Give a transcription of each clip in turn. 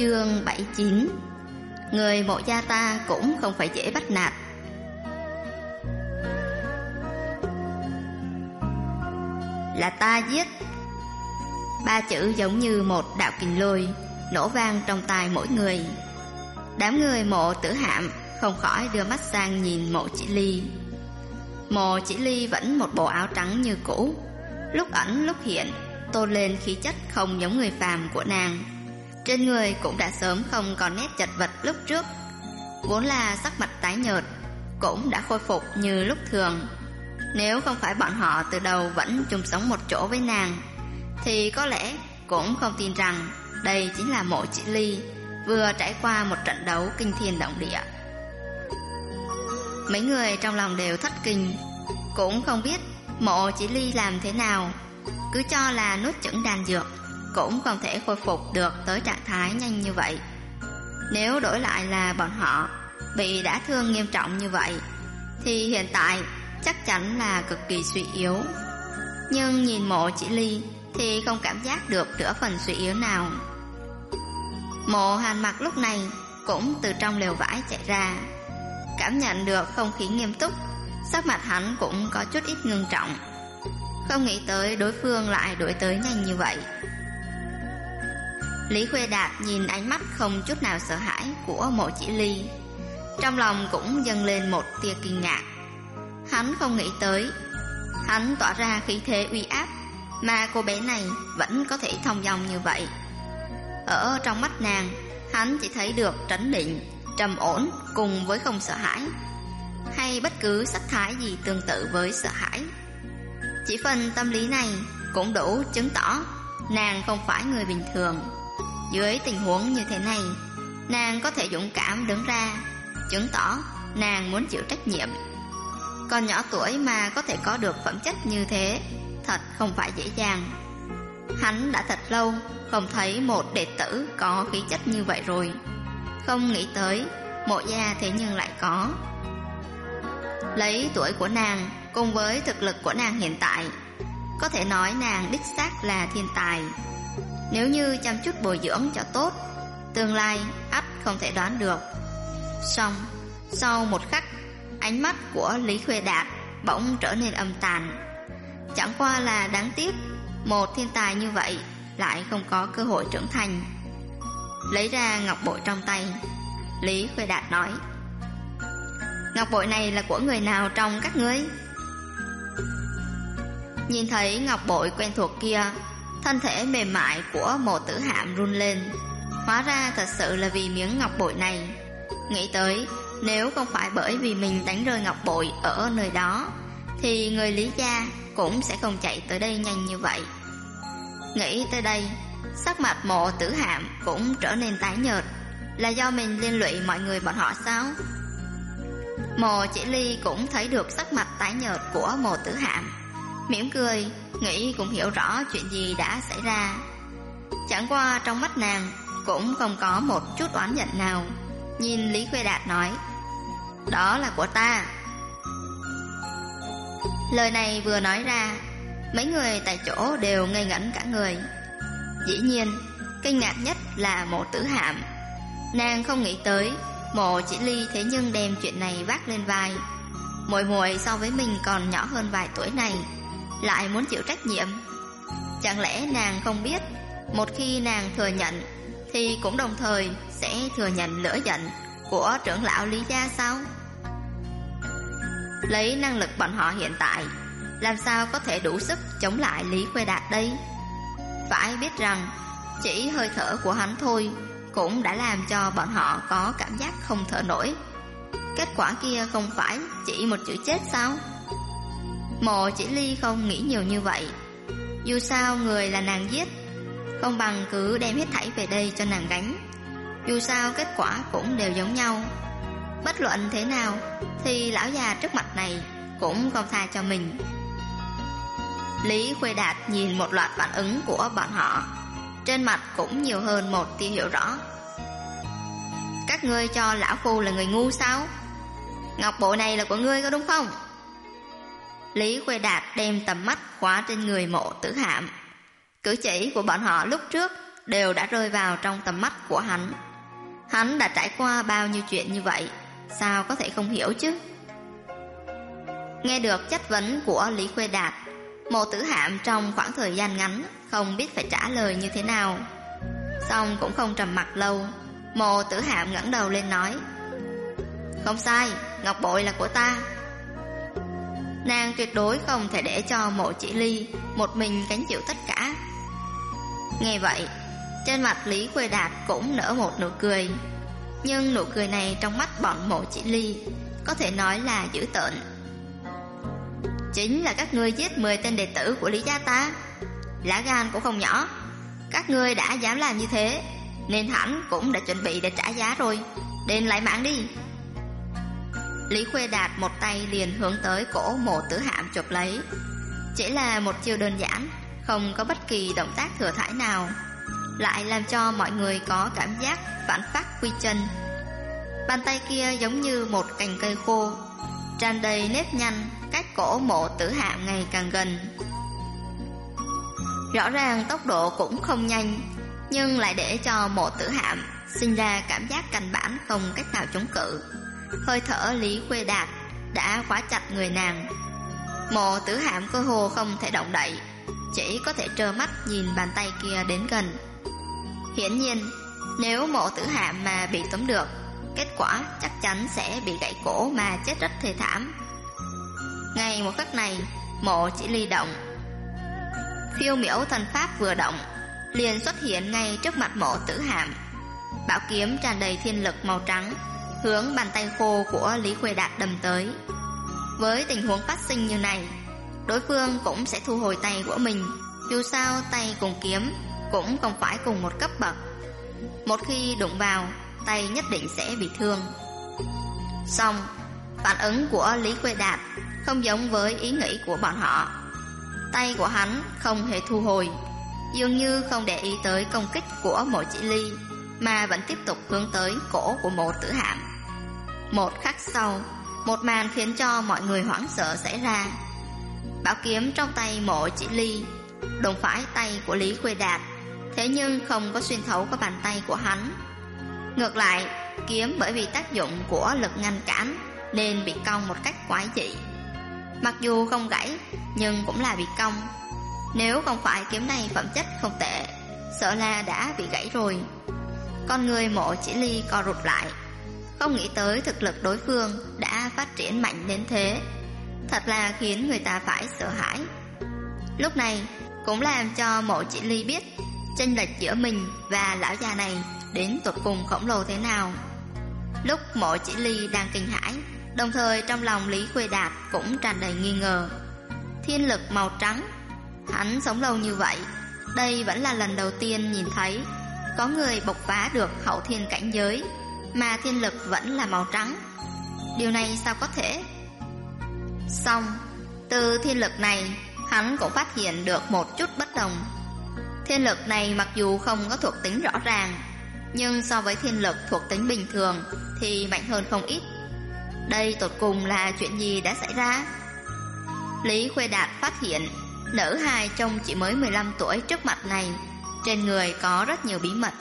Chương 79. Người Mộ gia ta cũng không phải dễ bắt nạt. Là ta giết. Ba chữ giống như một đạo kình lôi nổ vang trong tai mỗi người. Đám người Mộ Tử Hạm không khỏi đưa mắt sang nhìn Mộ Chỉ Ly. Mộ Chỉ Ly vẫn một bộ áo trắng như cũ, lúc ẩn lúc hiện, tôn lên khí chất không giống người phàm của nàng. Trên người cũng đã sớm không còn nét chật vật lúc trước, vốn là sắc mặt tái nhợt cũng đã khôi phục như lúc thường. Nếu không phải bọn họ từ đầu vẫn chung sống một chỗ với nàng, thì có lẽ cũng không tin rằng đây chính là Mộ Chỉ Ly vừa trải qua một trận đấu kinh thiên động địa. Mấy người trong lòng đều thất kinh, cũng không biết Mộ Chỉ Ly làm thế nào, cứ cho là nuốt chửng đan dược cũng không thể khôi phục được tới trạng thái nhanh như vậy. Nếu đổi lại là bọn họ bị đã thương nghiêm trọng như vậy, thì hiện tại chắc chắn là cực kỳ suy yếu. Nhưng nhìn Mộ Chỉ Ly thì không cảm giác được nửa phần suy yếu nào. Mộ Hàn Mặc lúc này cũng từ trong lều vải chạy ra, cảm nhận được không khí nghiêm túc, sắc mặt hắn cũng có chút ít ngưng trọng. Không nghĩ tới đối phương lại đuổi tới nhanh như vậy. Lý Khuê Đạt nhìn ánh mắt không chút nào sợ hãi của Mộ Chỉ Ly, trong lòng cũng dâng lên một tia kinh ngạc. Hắn không nghĩ tới, hắn tỏa ra khí thế uy áp mà cô bé này vẫn có thể thông dong như vậy. Ở trong mắt nàng, hắn chỉ thấy được trấn định, trầm ổn cùng với không sợ hãi, hay bất cứ sắc thái gì tương tự với sợ hãi. Chỉ phần tâm lý này cũng đủ chứng tỏ nàng không phải người bình thường. Dưới tình huống như thế này, nàng có thể dũng cảm đứng ra, chứng tỏ nàng muốn chịu trách nhiệm. Còn nhỏ tuổi mà có thể có được phẩm chất như thế, thật không phải dễ dàng. Hắn đã thật lâu không thấy một đệ tử có khí chất như vậy rồi. Không nghĩ tới Mộ gia thế nhưng lại có. Lấy tuổi của nàng cùng với thực lực của nàng hiện tại, có thể nói nàng đích xác là thiên tài. Nếu như chăm chút bồi dưỡng cho tốt, tương lai ắt không thể đoán được. Xong, sau một khắc, ánh mắt của Lý Khuê Đạt bỗng trở nên âm tàn. Chẳng qua là đáng tiếc, một thiên tài như vậy lại không có cơ hội trưởng thành. Lấy ra ngọc bội trong tay, Lý Khuê Đạt nói: ngọc bội này là của người nào trong các ngươi? Nhìn thấy ngọc bội quen thuộc kia, thân thể mềm mại của Mộ Tử Hạm run lên. Hóa ra thật sự là vì miếng ngọc bội này. Nghĩ tới, nếu không phải bởi vì mình đánh rơi ngọc bội ở nơi đó, thì người Lý gia cũng sẽ không chạy tới đây nhanh như vậy. Nghĩ tới đây, sắc mặt Mộ Tử Hạm cũng trở nên tái nhợt. Là do mình liên lụy mọi người bọn họ sao? Mộ Chỉ Ly cũng thấy được sắc mặt tái nhợt của Mộ Tử Hạm, mỉm cười, nghĩ cũng hiểu rõ chuyện gì đã xảy ra. Chẳng qua trong mắt nàng cũng không có một chút oán giận nào. Nhìn Lý Khuê Đạt nói: đó là của ta. Lời này vừa nói ra, mấy người tại chỗ đều ngây ngẩn cả người. Dĩ nhiên, kinh ngạc nhất là Mộ Tử Hạm. Nàng không nghĩ tới Mộ Chỉ Ly thế nhưng đem chuyện này vác lên vai. Muội muội so với mình còn nhỏ hơn vài tuổi này lại muốn chịu trách nhiệm. Chẳng lẽ nàng không biết, một khi nàng thừa nhận thì cũng đồng thời sẽ thừa nhận lửa giận của trưởng lão Lý gia sao? Lấy năng lực bọn họ hiện tại, làm sao có thể đủ sức chống lại Lý Khuê Đạt đây? Phải biết rằng chỉ hơi thở của hắn thôi cũng đã làm cho bọn họ có cảm giác không thở nổi. Kết quả kia không phải chỉ một chữ chết sao? Mộ Chỉ Ly không nghĩ nhiều như vậy. Dù sao người là nàng giết, không bằng cứ đem hết thảy về đây cho nàng gánh. Dù sao kết quả cũng đều giống nhau. Bất luận thế nào thì lão già trước mặt này cũng không tha cho mình. Lý Khuê Đạt nhìn một loạt phản ứng của bọn họ, trên mặt cũng nhiều hơn một tia hiểu rõ. Các ngươi cho lão phu là người ngu sao? Ngọc bội này là của ngươi có đúng không? Lý Khuê Đạt đem tầm mắt khóa trên người Mộ Tử Hạm. Cử chỉ của bọn họ lúc trước đều đã rơi vào trong tầm mắt của hắn. Hắn đã trải qua bao nhiêu chuyện như vậy, sao có thể không hiểu chứ? Nghe được chất vấn của Lý Khuê Đạt, Mộ Tử Hạm trong khoảng thời gian ngắn không biết phải trả lời như thế nào. Xong cũng không trầm mặc lâu, Mộ Tử Hạm ngẩng đầu lên nói: "Không sai, ngọc bội là của ta." Nàng tuyệt đối không thể để cho Mộ Chỉ Ly một mình gánh chịu tất cả. Nghe vậy, trên mặt Lý Khuê Đạt cũng nở một nụ cười. Nhưng nụ cười này trong mắt bọn Mộ Chỉ Ly có thể nói là dữ tợn. "Chính là các ngươi giết 10 tên đệ tử của Lý gia ta. Lá gan cũng không nhỏ. Các ngươi đã dám làm như thế, nên hắn cũng đã chuẩn bị để trả giá rồi. Đền lại mạng đi." Lý Khuê Đạt một tay liền hướng tới cổ Mộ Tử Hạm chụp lấy. Chỉ là một chiêu đơn giản, không có bất kỳ động tác thừa thãi nào, lại làm cho mọi người có cảm giác phản phát quy chân. Bàn tay kia giống như một cành cây khô, tràn đầy nếp nhăn, cách cổ Mộ Tử Hạm ngày càng gần. Rõ ràng tốc độ cũng không nhanh, nhưng lại để cho Mộ Tử Hạm sinh ra cảm giác căn bản không cách nào chống cự. Hơi thở Lý Khuê Đạt đã khóa chặt người nàng. Mộ Tử Hạm cơ hồ không thể động đậy, chỉ có thể trơ mắt nhìn bàn tay kia đến gần. Hiển nhiên, nếu Mộ Tử Hạm mà bị tóm được, kết quả chắc chắn sẽ bị gãy cổ mà chết rất thê thảm. Ngay một khắc này, Mộ Chỉ Ly động. Phiêu miểu thần pháp vừa động, liền xuất hiện ngay trước mặt Mộ Tử Hạm. Bảo kiếm tràn đầy thiên lực màu trắng, hướng bàn tay khô của Lý Khuê Đạt đâm tới. Với tình huống phát sinh như này, đối phương cũng sẽ thu hồi tay của mình. Dù sao tay cùng kiếm cũng không phải cùng một cấp bậc. Một khi đụng vào, tay nhất định sẽ bị thương. Xong, phản ứng của Lý Khuê Đạt không giống với ý nghĩ của bọn họ. Tay của hắn không hề thu hồi, dường như không để ý tới công kích của Mộ Chỉ Ly, mà vẫn tiếp tục hướng tới cổ của Mộ Tử Hạm. Một khắc sau, một màn khiến cho mọi người hoảng sợ xảy ra. Bảo kiếm trong tay Mộ Chỉ Ly đụng phải tay của Lý Khuê Đạt, thế nhưng không có xuyên thấu qua bàn tay của hắn. Ngược lại, kiếm bởi vì tác dụng của lực ngăn cản nên bị cong một cách quái dị. Mặc dù không gãy, nhưng cũng là bị cong. Nếu không phải kiếm này phẩm chất không tệ, sợ là đã bị gãy rồi. Con người Mộ Chỉ Ly co rụt lại, không nghĩ tới thực lực đối phương đã phát triển mạnh đến thế, thật là khiến người ta phải sợ hãi. Lúc này cũng làm cho Mộ Chỉ Ly biết chênh lệch giữa mình và lão già này đến tột cùng khổng lồ thế nào. Lúc Mộ Chỉ Ly đang kinh hãi, đồng thời trong lòng Lý Khuê Đạt cũng tràn đầy nghi ngờ. Thiên lực màu trắng, hắn sống lâu như vậy, đây vẫn là lần đầu tiên nhìn thấy có người bộc phá được hậu thiên cảnh giới mà thiên lực vẫn là màu trắng. Điều này sao có thể? Xong, từ thiên lực này hắn cũng phát hiện được một chút bất đồng. Thiên lực này mặc dù không có thuộc tính rõ ràng, nhưng so với thiên lực thuộc tính bình thường thì mạnh hơn không ít. Đây tột cùng là chuyện gì đã xảy ra? Lý Khuê Đạt phát hiện nữ hài trông chỉ mới 15 tuổi trước mặt này trên người có rất nhiều bí mật.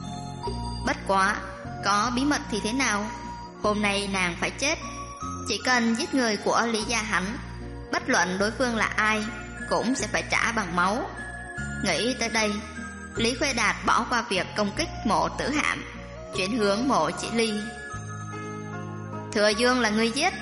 Bất quá, có bí mật thì thế nào? Hôm nay nàng phải chết. Chỉ cần giết người của Lý gia hắn, bất luận đối phương là ai, cũng sẽ phải trả bằng máu. Nghĩ tới đây, Lý Khuê Đạt bỏ qua việc công kích Mộ Tử Hạm, chuyển hướng Mộ Chỉ Ly. Thừa Dương là người giết.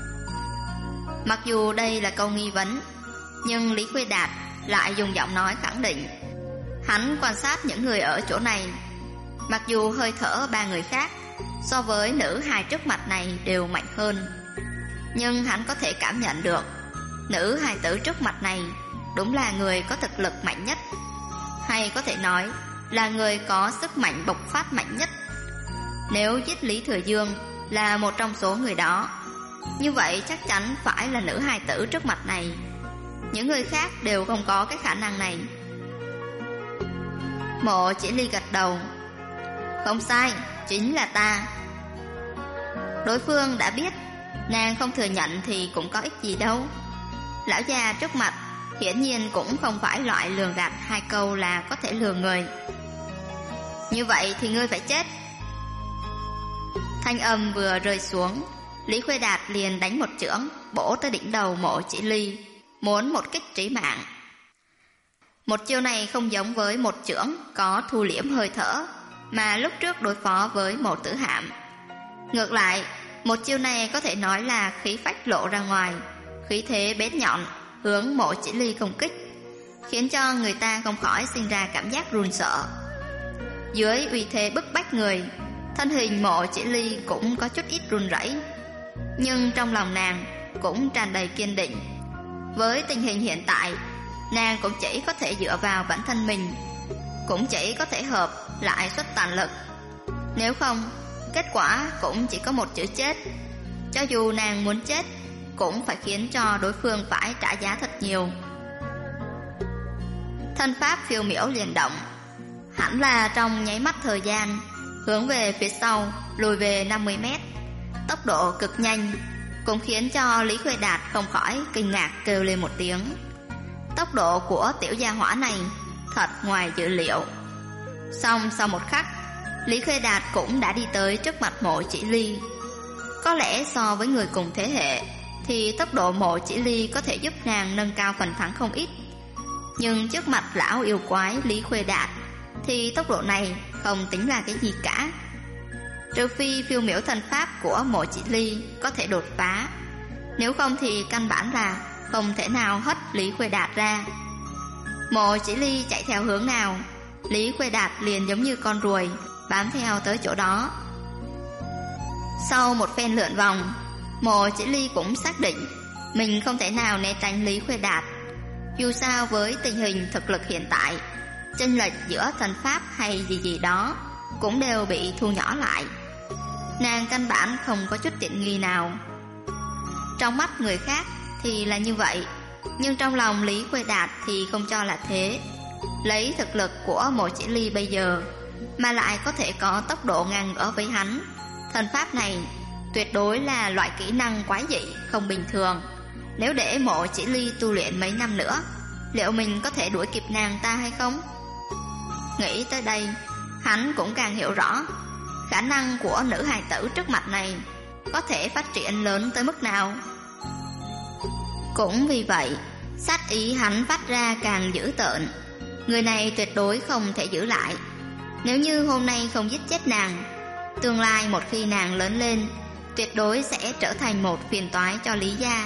Mặc dù đây là câu nghi vấn, nhưng Lý Khuê Đạt lại dùng giọng nói khẳng định. Hắn quan sát những người ở chỗ này, mặc dù hơi thở ba người khác so với nữ hài trước mặt này đều mạnh hơn, nhưng hắn có thể cảm nhận được nữ hài tử trước mặt này đúng là người có thực lực mạnh nhất, hay có thể nói là người có sức mạnh bộc phát mạnh nhất. Nếu giết Lý Thừa Dương là một trong số người đó, như vậy chắc chắn phải là nữ hài tử trước mặt này. Những người khác đều không có cái khả năng này. Mộ Chỉ Ly gật đầu. Không sai, chính là ta. Đối phương đã biết, nàng không thừa nhận thì cũng có ích gì đâu. Lão già trước mặt hiển nhiên cũng không phải loại lường gạt hai câu là có thể lừa người. Như vậy thì ngươi phải chết. Thanh âm vừa rơi xuống, Lý Khuê Đạt liền đánh một chưởng bổ tới đỉnh đầu Mộ Chỉ Ly, muốn một kích trí mạng. Một chiêu này không giống với một chưởng có thu liễm hơi thở mà lúc trước đối phó với Mộ Tử Hạm. Ngược lại, một chiêu này có thể nói là khí phách lộ ra ngoài, khí thế bén nhọn hướng Mộ Chỉ Ly công kích, khiến cho người ta không khỏi sinh ra cảm giác run sợ. Dưới uy thế bức bách người, thân hình Mộ Chỉ Ly cũng có chút ít run rẩy, nhưng trong lòng nàng cũng tràn đầy kiên định. Với tình hình hiện tại, nàng cũng chỉ có thể dựa vào bản thân mình, cũng chỉ có thể hợp lại xuất toàn lực. Nếu không, kết quả cũng chỉ có một chữ chết. Cho dù nàng muốn chết, cũng phải khiến cho đối phương phải trả giá thật nhiều. Thân pháp phiêu miểu liền động, hẳn là trong nháy mắt thời gian, hướng về phía sau lùi về 50 mét. Tốc độ cực nhanh, cũng khiến cho Lý Khuê Đạt không khỏi kinh ngạc kêu lên một tiếng. Tốc độ của tiểu gia hỏa này thật ngoài dự liệu. Xong sau một khắc, Lý Khuê Đạt cũng đã đi tới trước mặt Mộ Chỉ Ly. Có lẽ so với người cùng thế hệ thì tốc độ Mộ Chỉ Ly có thể giúp nàng nâng cao phần thắng không ít, nhưng trước mặt lão yêu quái Lý Khuê Đạt thì tốc độ này không tính là cái gì cả. Trừ phi phiêu miểu thần pháp của Mộ Chỉ Ly có thể đột phá, nếu không thì căn bản là không thể nào hất Lý Khuê Đạt ra. Mộ Chỉ Ly chạy theo hướng nào, Lý Khuê Đạt liền giống như con ruồi bám theo tới chỗ đó. Sau một phen lượn vòng, Mộ Chỉ Ly cũng xác định mình không thể nào né tránh Lý Khuê Đạt. Dù sao với tình hình thực lực hiện tại, chênh lệch giữa thần pháp hay gì đó cũng đều bị thu nhỏ lại. Nàng căn bản không có chút tiện nghi nào. Trong mắt người khác thì là như vậy, nhưng trong lòng Lý Khuê Đạt thì không cho là thế. Lấy thực lực của Mộ Chỉ Ly bây giờ mà lại có thể có tốc độ ngang ngửa với hắn, thần pháp này tuyệt đối là loại kỹ năng quái dị không bình thường. Nếu để Mộ Chỉ Ly tu luyện mấy năm nữa, liệu mình có thể đuổi kịp nàng ta hay không? Nghĩ tới đây, hắn cũng càng hiểu rõ khả năng của nữ hài tử trước mặt này có thể phát triển lớn tới mức nào. Cũng vì vậy, sát ý hắn phát ra càng dữ tợn. Người này tuyệt đối không thể giữ lại. Nếu như hôm nay không giết chết nàng, tương lai một khi nàng lớn lên, tuyệt đối sẽ trở thành một phiền toái cho Lý gia.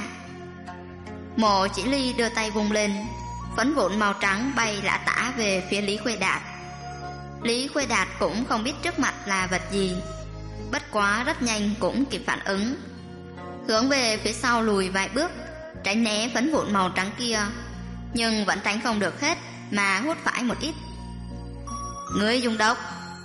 Mộ Chỉ Ly đưa tay vung lên, phấn vụn màu trắng bay lả tả về phía Lý Khuê Đạt. Lý Khuê Đạt cũng không biết trước mặt là vật gì, bất quá rất nhanh cũng kịp phản ứng, hướng về phía sau lùi vài bước, tránh né phấn vụn màu trắng kia, nhưng vẫn tránh không được hết mà hút phải một ít. Ngươi dùng độc.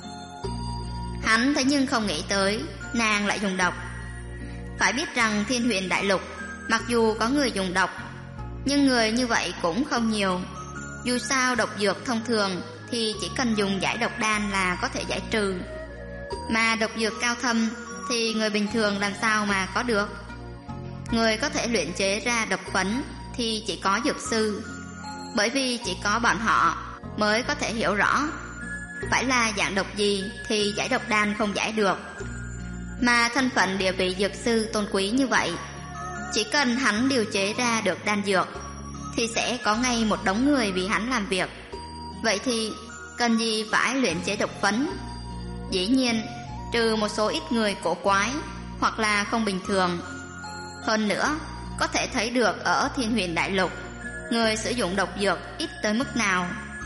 Hắn thế nhưng không nghĩ tới nàng lại dùng độc. Phải biết rằng Thiên Huyền Đại Lục mặc dù có người dùng độc, nhưng người như vậy cũng không nhiều. Dù sao độc dược thông thường thì chỉ cần dùng giải độc đan là có thể giải trừ, mà độc dược cao thâm thì người bình thường làm sao mà có được. Người có thể luyện chế ra độc phấn thì chỉ có dược sư, bởi vì chỉ có bọn họ mới có thể hiểu rõ phải là dạng độc gì thì giải độc đan không giải được. Mà thân phận địa vị dược sư tôn quý như vậy, chỉ cần hắn điều chế ra được đan dược thì sẽ có ngay một đống người vì hắn làm việc. Vậy thì cần gì phải luyện chế độc phấn? Dĩ nhiên, trừ một số ít người cổ quái hoặc là không bình thường. Hơn nữa, có thể thấy được ở Thiên Huyền Đại Lục, người sử dụng độc dược ít tới mức nào.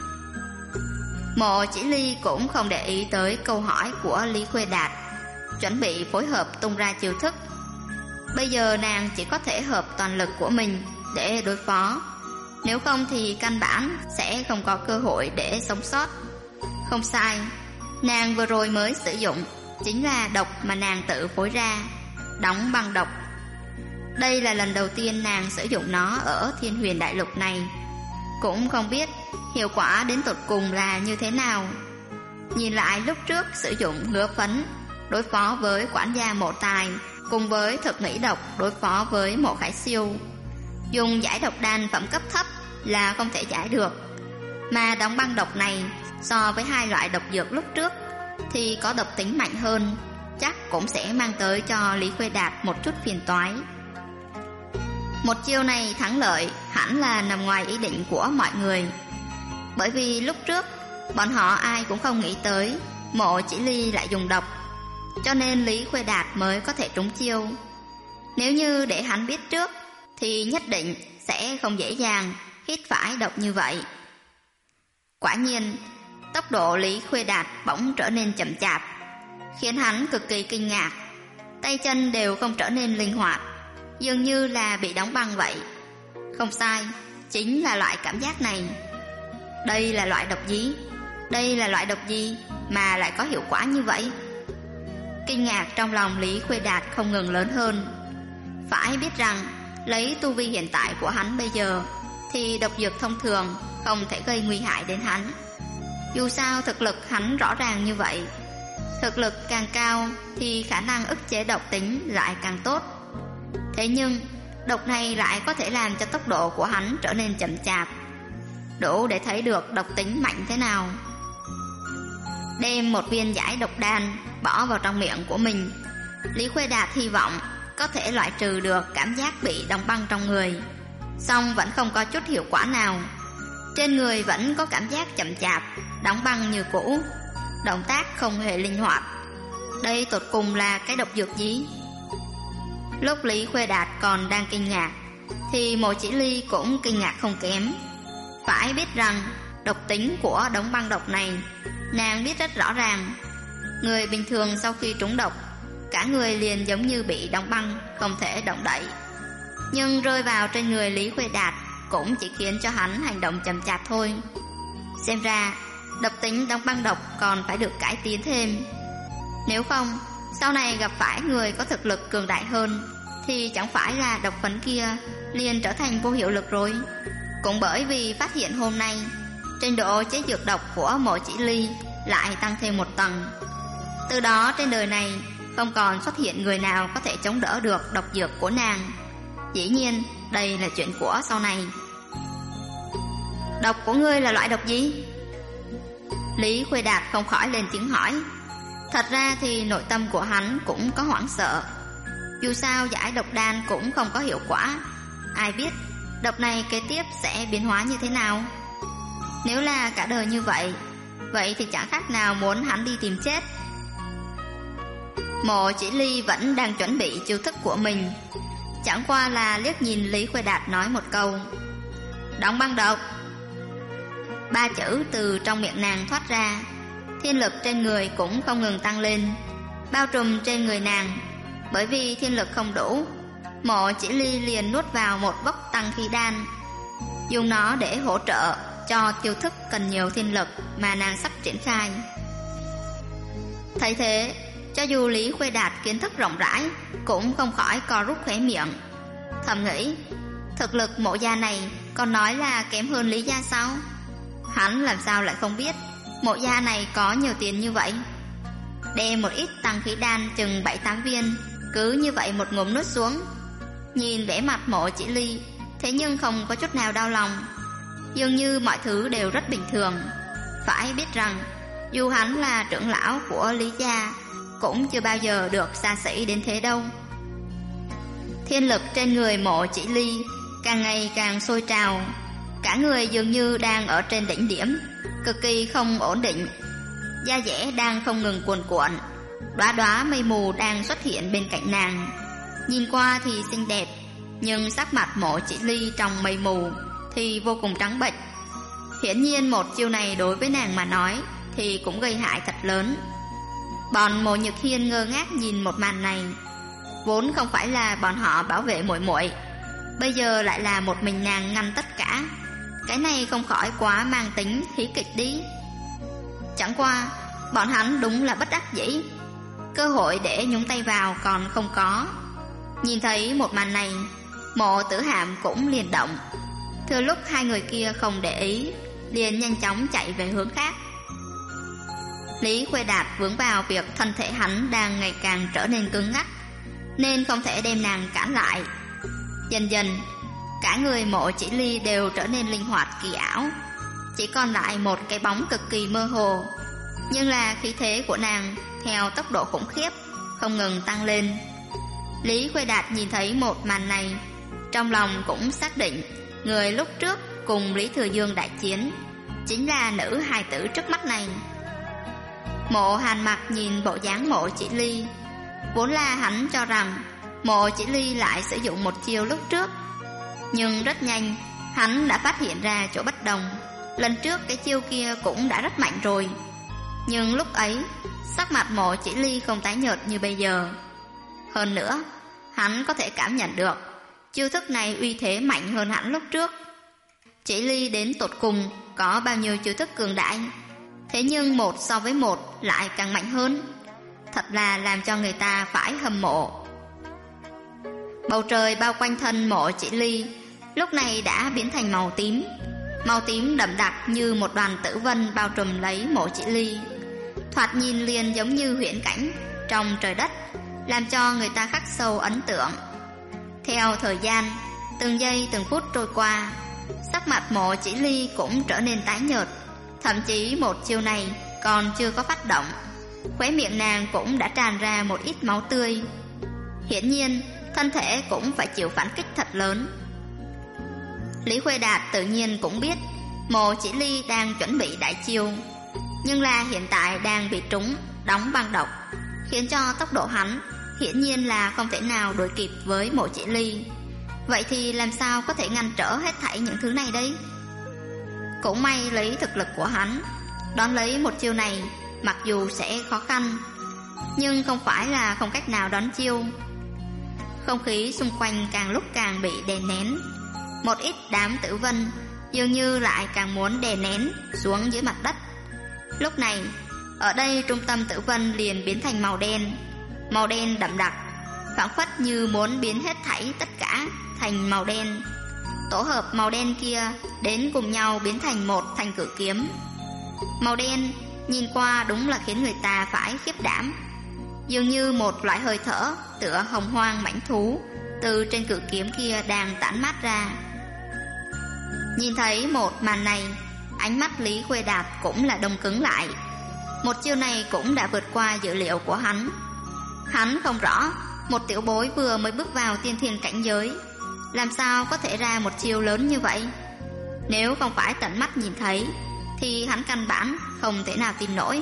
Mộ Chỉ Ly cũng không để ý tới câu hỏi của Lý Khuê Đạt, chuẩn bị phối hợp tung ra chiêu thức. Bây giờ nàng chỉ có thể hợp toàn lực của mình để đối phó, nếu không thì căn bản sẽ không có cơ hội để sống sót. Không sai, nàng vừa rồi mới sử dụng chính là độc mà nàng tự phối ra, đóng băng độc. Đây là lần đầu tiên nàng sử dụng nó ở Thiên Huyền Đại Lục này, cũng không biết hiệu quả đến tột cùng là như thế nào. Nhìn lại lúc trước sử dụng hứa phấn đối phó với quản gia Mộ Tài, cùng với thực mỹ độc đối phó với Mộ Khải Siêu, dùng giải độc đan phẩm cấp thấp là không thể giải được. Mà đóng băng độc này so với hai loại độc dược lúc trước thì có độc tính mạnh hơn, chắc cũng sẽ mang tới cho Lý Khuê Đạt một chút phiền toái. Một chiêu này thắng lợi hẳn là nằm ngoài ý định của mọi người, bởi vì lúc trước bọn họ ai cũng không nghĩ tới Mộ Chỉ Ly lại dùng độc, cho nên Lý Khuê Đạt mới có thể trúng chiêu. Nếu như để hắn biết trước thì nhất định sẽ không dễ dàng hít phải độc như vậy. Quả nhiên, tốc độ Lý Khuê Đạt bỗng trở nên chậm chạp, khiến hắn cực kỳ kinh ngạc. Tay chân đều không trở nên linh hoạt, dường như là bị đóng băng vậy. Không sai, chính là loại cảm giác này. Đây là loại độc gì? Đây là loại độc gì mà lại có hiệu quả như vậy? Kinh ngạc trong lòng Lý Khuê Đạt không ngừng lớn hơn. Phải biết rằng, lấy tu vi hiện tại của hắn bây giờ thì độc dược thông thường không thể gây nguy hại đến hắn. Dù sao thực lực hắn rõ ràng như vậy. Thực lực càng cao thì khả năng ức chế độc tính lại càng tốt. Thế nhưng độc này lại có thể làm cho tốc độ của hắn trở nên chậm chạp, đủ để thấy được độc tính mạnh thế nào. Đem một viên giải độc đan bỏ vào trong miệng của mình, Lý Khuê Đạt hy vọng có thể loại trừ được cảm giác bị đóng băng trong người. Song vẫn không có chút hiệu quả nào. Trên người vẫn có cảm giác chậm chạp, đóng băng như cũ, động tác không hề linh hoạt. Đây tột cùng là cái độc dược gì? Lúc Lý Khuê Đạt còn đang kinh ngạc thì Mộ Chỉ Ly cũng kinh ngạc không kém. Phải biết rằng độc tính của đống băng độc này nàng biết rất rõ ràng. Người bình thường sau khi trúng độc, cả người liền giống như bị đóng băng, không thể động đậy. Nhưng rơi vào trên người Lý Khuê Đạt cũng chỉ khiến cho hắn hành động chậm chạp thôi. Xem ra độc tính đóng băng độc còn phải được cải tiến thêm. Nếu không, sau này gặp phải người có thực lực cường đại hơn thì chẳng phải là độc phấn kia liền trở thành vô hiệu lực rồi. Cũng bởi vì phát hiện hôm nay, trình độ chế dược độc của Mộ Chỉ Ly lại tăng thêm một tầng. Từ đó trên đời này không còn xuất hiện người nào có thể chống đỡ được độc dược của nàng. Dĩ nhiên đây là chuyện của sau này. Độc của ngươi là loại độc gì? Lý Khuê Đạt không khỏi lên tiếng hỏi. Thật ra thì nội tâm của hắn cũng có hoảng sợ. Dù sao giải độc đan cũng không có hiệu quả, ai biết độc này kế tiếp sẽ biến hóa như thế nào. Nếu là cả đời như vậy, vậy thì chẳng khác nào muốn hắn đi tìm chết. Mộ Chỉ Ly vẫn đang chuẩn bị chiêu thức của mình, chẳng qua là liếc nhìn Lý Khuê Đạt nói một câu: đóng băng độc. 3 chữ từ trong miệng nàng thoát ra, thiên lực trên người cũng không ngừng tăng lên, bao trùm trên người nàng. Bởi vì thiên lực không đủ, Mộ Chỉ Ly liền nuốt vào một vốc tăng khí đan, dùng nó để hỗ trợ cho chiêu thức cần nhiều thiên lực mà nàng sắp triển khai. Thấy thế, cho dù Lý Khuê Đạt kiến thức rộng rãi cũng không khỏi co rút khóe miệng, thầm nghĩ, thực lực Mộ gia này còn nói là kém hơn Lý gia sao? Hắn làm sao lại không biết Mộ gia này có nhiều tiền như vậy? Đem một ít tăng khí đan chừng 7-8 viên, cứ như vậy một ngụm nuốt xuống. Nhìn vẻ mặt Mộ Chỉ Ly, thế nhưng không có chút nào đau lòng, dường như mọi thứ đều rất bình thường. Phải biết rằng dù hắn là trưởng lão của Lý gia, cũng chưa bao giờ được xa xỉ đến thế đâu. Thiên lực trên người Mộ Chỉ Ly càng ngày càng sôi trào, cả người dường như đang ở trên đỉnh điểm, cực kỳ không ổn định. Da dẻ đang không ngừng cuồn cuộn, đóa đóa mây mù đang xuất hiện bên cạnh nàng. Nhìn qua thì xinh đẹp, nhưng sắc mặt Mộ Chỉ Ly trong mây mù thì vô cùng trắng bệch. Hiển nhiên một chiêu này đối với nàng mà nói thì cũng gây hại thật lớn. Bọn Mộ Nhược Hiên ngơ ngác nhìn một màn này. Vốn không phải là bọn họ bảo vệ muội muội, bây giờ lại là một mình nàng ngăn tất cả. Cái này không khỏi quá mang tính hí kịch đi. Chẳng qua bọn hắn đúng là bất đắc dĩ, cơ hội để nhúng tay vào còn không có. Nhìn thấy một màn này, Mộ Tử Hàm cũng liền động. Thừa lúc hai người kia không để ý, liền nhanh chóng chạy về hướng khác. Lý Khuê Đạt vướng vào việc thân thể hắn đang ngày càng trở nên cứng ngắc, nên không thể đem nàng cản lại. Dần dần, cả người Mộ Chỉ Ly đều trở nên linh hoạt kỳ ảo, chỉ còn lại một cái bóng cực kỳ mơ hồ. Nhưng là khí thế của nàng theo tốc độ khủng khiếp không ngừng tăng lên. Lý Khuê Đạt nhìn thấy một màn này, trong lòng cũng xác định người lúc trước cùng Lý Thừa Dương đại chiến chính là nữ hài tử trước mắt này. Mộ Hàn Mặc nhìn bộ dáng Mộ Chỉ Ly, vốn là hắn cho rằng Mộ Chỉ Ly lại sử dụng một chiêu lúc trước, nhưng rất nhanh hắn đã phát hiện ra chỗ bất đồng. Lần trước cái chiêu kia cũng đã rất mạnh rồi, nhưng lúc ấy sắc mặt Mộ Chỉ Ly không tái nhợt như bây giờ. Hơn nữa, hắn có thể cảm nhận được chiêu thức này uy thế mạnh hơn hẳn lúc trước. Chỉ Ly đến tột cùng có bao nhiêu chiêu thức cường đại, thế nhưng một so với một lại càng mạnh hơn, thật là làm cho người ta phải hâm mộ. Bầu trời bao quanh thân Mộ Chỉ Ly lúc này đã biến thành màu tím đậm đặc như một đoàn tử vân bao trùm lấy Mộ Chỉ Ly, thoạt nhìn liền giống như huyễn cảnh trong trời đất, làm cho người ta khắc sâu ấn tượng. Theo thời gian, từng giây từng phút trôi qua, sắc mặt Mộ Chỉ Ly cũng trở nên tái nhợt, thậm chí một chiêu này còn chưa có phát động, khóe miệng nàng cũng đã tràn ra một ít máu tươi. Hiển nhiên, thân thể cũng phải chịu phản kích thật lớn. Lý Khuê Đạt tự nhiên cũng biết Mộ Chỉ Ly đang chuẩn bị đại chiêu, nhưng là hiện tại đang bị trúng đóng băng độc, khiến cho tốc độ hắn hiển nhiên là không thể nào đuổi kịp với Mộ Chỉ Ly. Vậy thì làm sao có thể ngăn trở hết thảy những thứ này đây? Cũng may lấy thực lực của hắn, đón lấy một chiêu này mặc dù sẽ khó khăn, nhưng không phải là không cách nào đón chiêu. Không khí xung quanh càng lúc càng bị đè nén, một ít đám tử vân dường như lại càng muốn đè nén xuống dưới mặt đất. Lúc này, ở đây trung tâm tử vân liền biến thành màu đen đậm đặc, phảng phất như muốn biến hết thảy tất cả thành màu đen. Tổ hợp màu đen kia đến cùng nhau biến thành một thanh cự kiếm. Màu đen nhìn qua đúng là khiến người ta phải khiếp đảm, dường như một loại hơi thở tựa hồng hoang mãnh thú từ trên cự kiếm kia đang tản mát ra. Nhìn thấy một màn này, ánh mắt Lý Khuê Đạt cũng là đông cứng lại. Một chiêu này cũng đã vượt qua dự liệu của hắn. Hắn không rõ một tiểu bối vừa mới bước vào tiên thiên cảnh giới làm sao có thể ra một chiêu lớn như vậy. Nếu không phải tận mắt nhìn thấy thì hắn căn bản không thể nào tin nổi.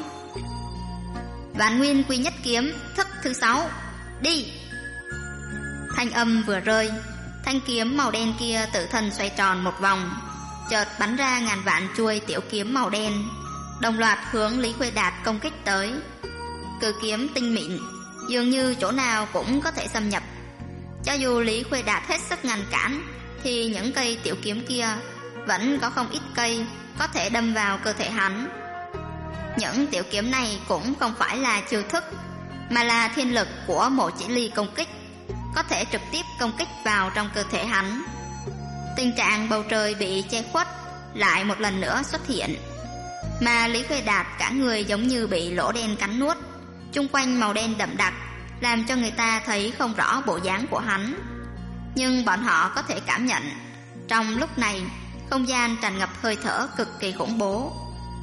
Vạn Nguyên Quy Nhất Kiếm thức thứ 6, đi! Thanh âm vừa rơi, thanh kiếm màu đen kia tự thân xoay tròn một vòng, chợt bắn ra ngàn vạn chuôi tiểu kiếm màu đen, đồng loạt hướng Lý Khuê Đạt công kích tới. Cự kiếm tinh mịn, dường như chỗ nào cũng có thể xâm nhập. Cho dù Lý Khuê Đạt hết sức ngăn cản, thì những cây tiểu kiếm kia vẫn có không ít cây có thể đâm vào cơ thể hắn. Những tiểu kiếm này cũng không phải là chiêu thức, mà là thiên lực của Mộ Chỉ Ly công kích, có thể trực tiếp công kích vào trong cơ thể hắn. Tình trạng bầu trời bị che khuất lại một lần nữa xuất hiện, mà Lý Khuê Đạt cả người giống như bị lỗ đen cắn nuốt, chung quanh màu đen đậm đặc, làm cho người ta thấy không rõ bộ dáng của hắn. Nhưng bọn họ có thể cảm nhận, trong lúc này, không gian tràn ngập hơi thở cực kỳ khủng bố.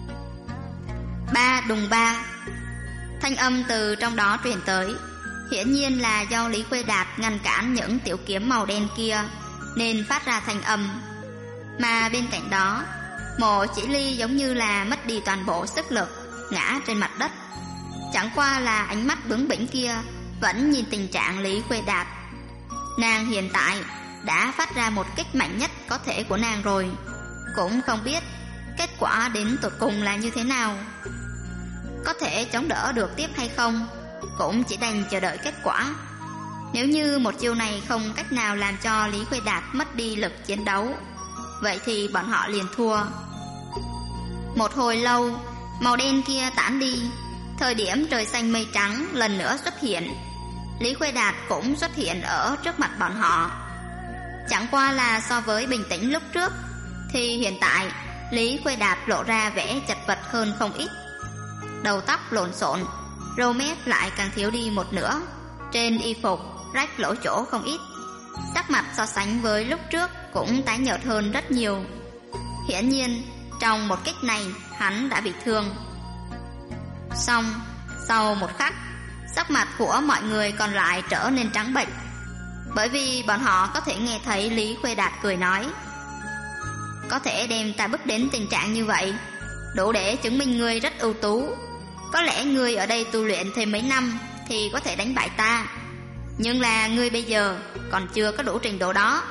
Ba đùng ba, thanh âm từ trong đó truyền tới, hiển nhiên là do Lý Khuê Đạt ngăn cản những tiểu kiếm màu đen kia nên phát ra thanh âm. Mà bên cạnh đó, Mộ Chỉ Ly giống như là mất đi toàn bộ sức lực, ngã trên mặt đất. Chẳng qua là ánh mắt bướng bỉnh kia vẫn nhìn tình trạng Lý Khuê Đạt. Nàng hiện tại đã phát ra một kích mạnh nhất có thể của nàng rồi, cũng không biết kết quả đến tột cùng là như thế nào. Có thể chống đỡ được tiếp hay không cũng chỉ đành chờ đợi kết quả. Nếu như một chiêu này không cách nào làm cho Lý Khuê Đạt mất đi lực chiến đấu, vậy thì bọn họ liền thua. Một hồi lâu, màu đen kia tản đi, thời điểm trời xanh mây trắng lần nữa xuất hiện. Lý Khuê Đạt cũng xuất hiện ở trước mặt bọn họ. Chẳng qua là so với bình tĩnh lúc trước, thì hiện tại Lý Khuê Đạt lộ ra vẻ chật vật hơn không ít. Đầu tóc lộn xộn, râu mép lại càng thiếu đi một nửa, trên y phục rách lỗ chỗ không ít. Sắc mặt so sánh với lúc trước cũng tái nhợt hơn rất nhiều. Hiển nhiên trong một kích này hắn đã bị thương. Xong, sau một khắc, sắc mặt của mọi người còn lại trở nên trắng bệch, bởi vì bọn họ có thể nghe thấy Lý Khuê Đạt cười nói: có thể đem ta bức đến tình trạng như vậy, đủ để chứng minh ngươi rất ưu tú. Có lẽ ngươi ở đây tu luyện thêm mấy năm thì có thể đánh bại ta, nhưng là ngươi bây giờ còn chưa có đủ trình độ đó.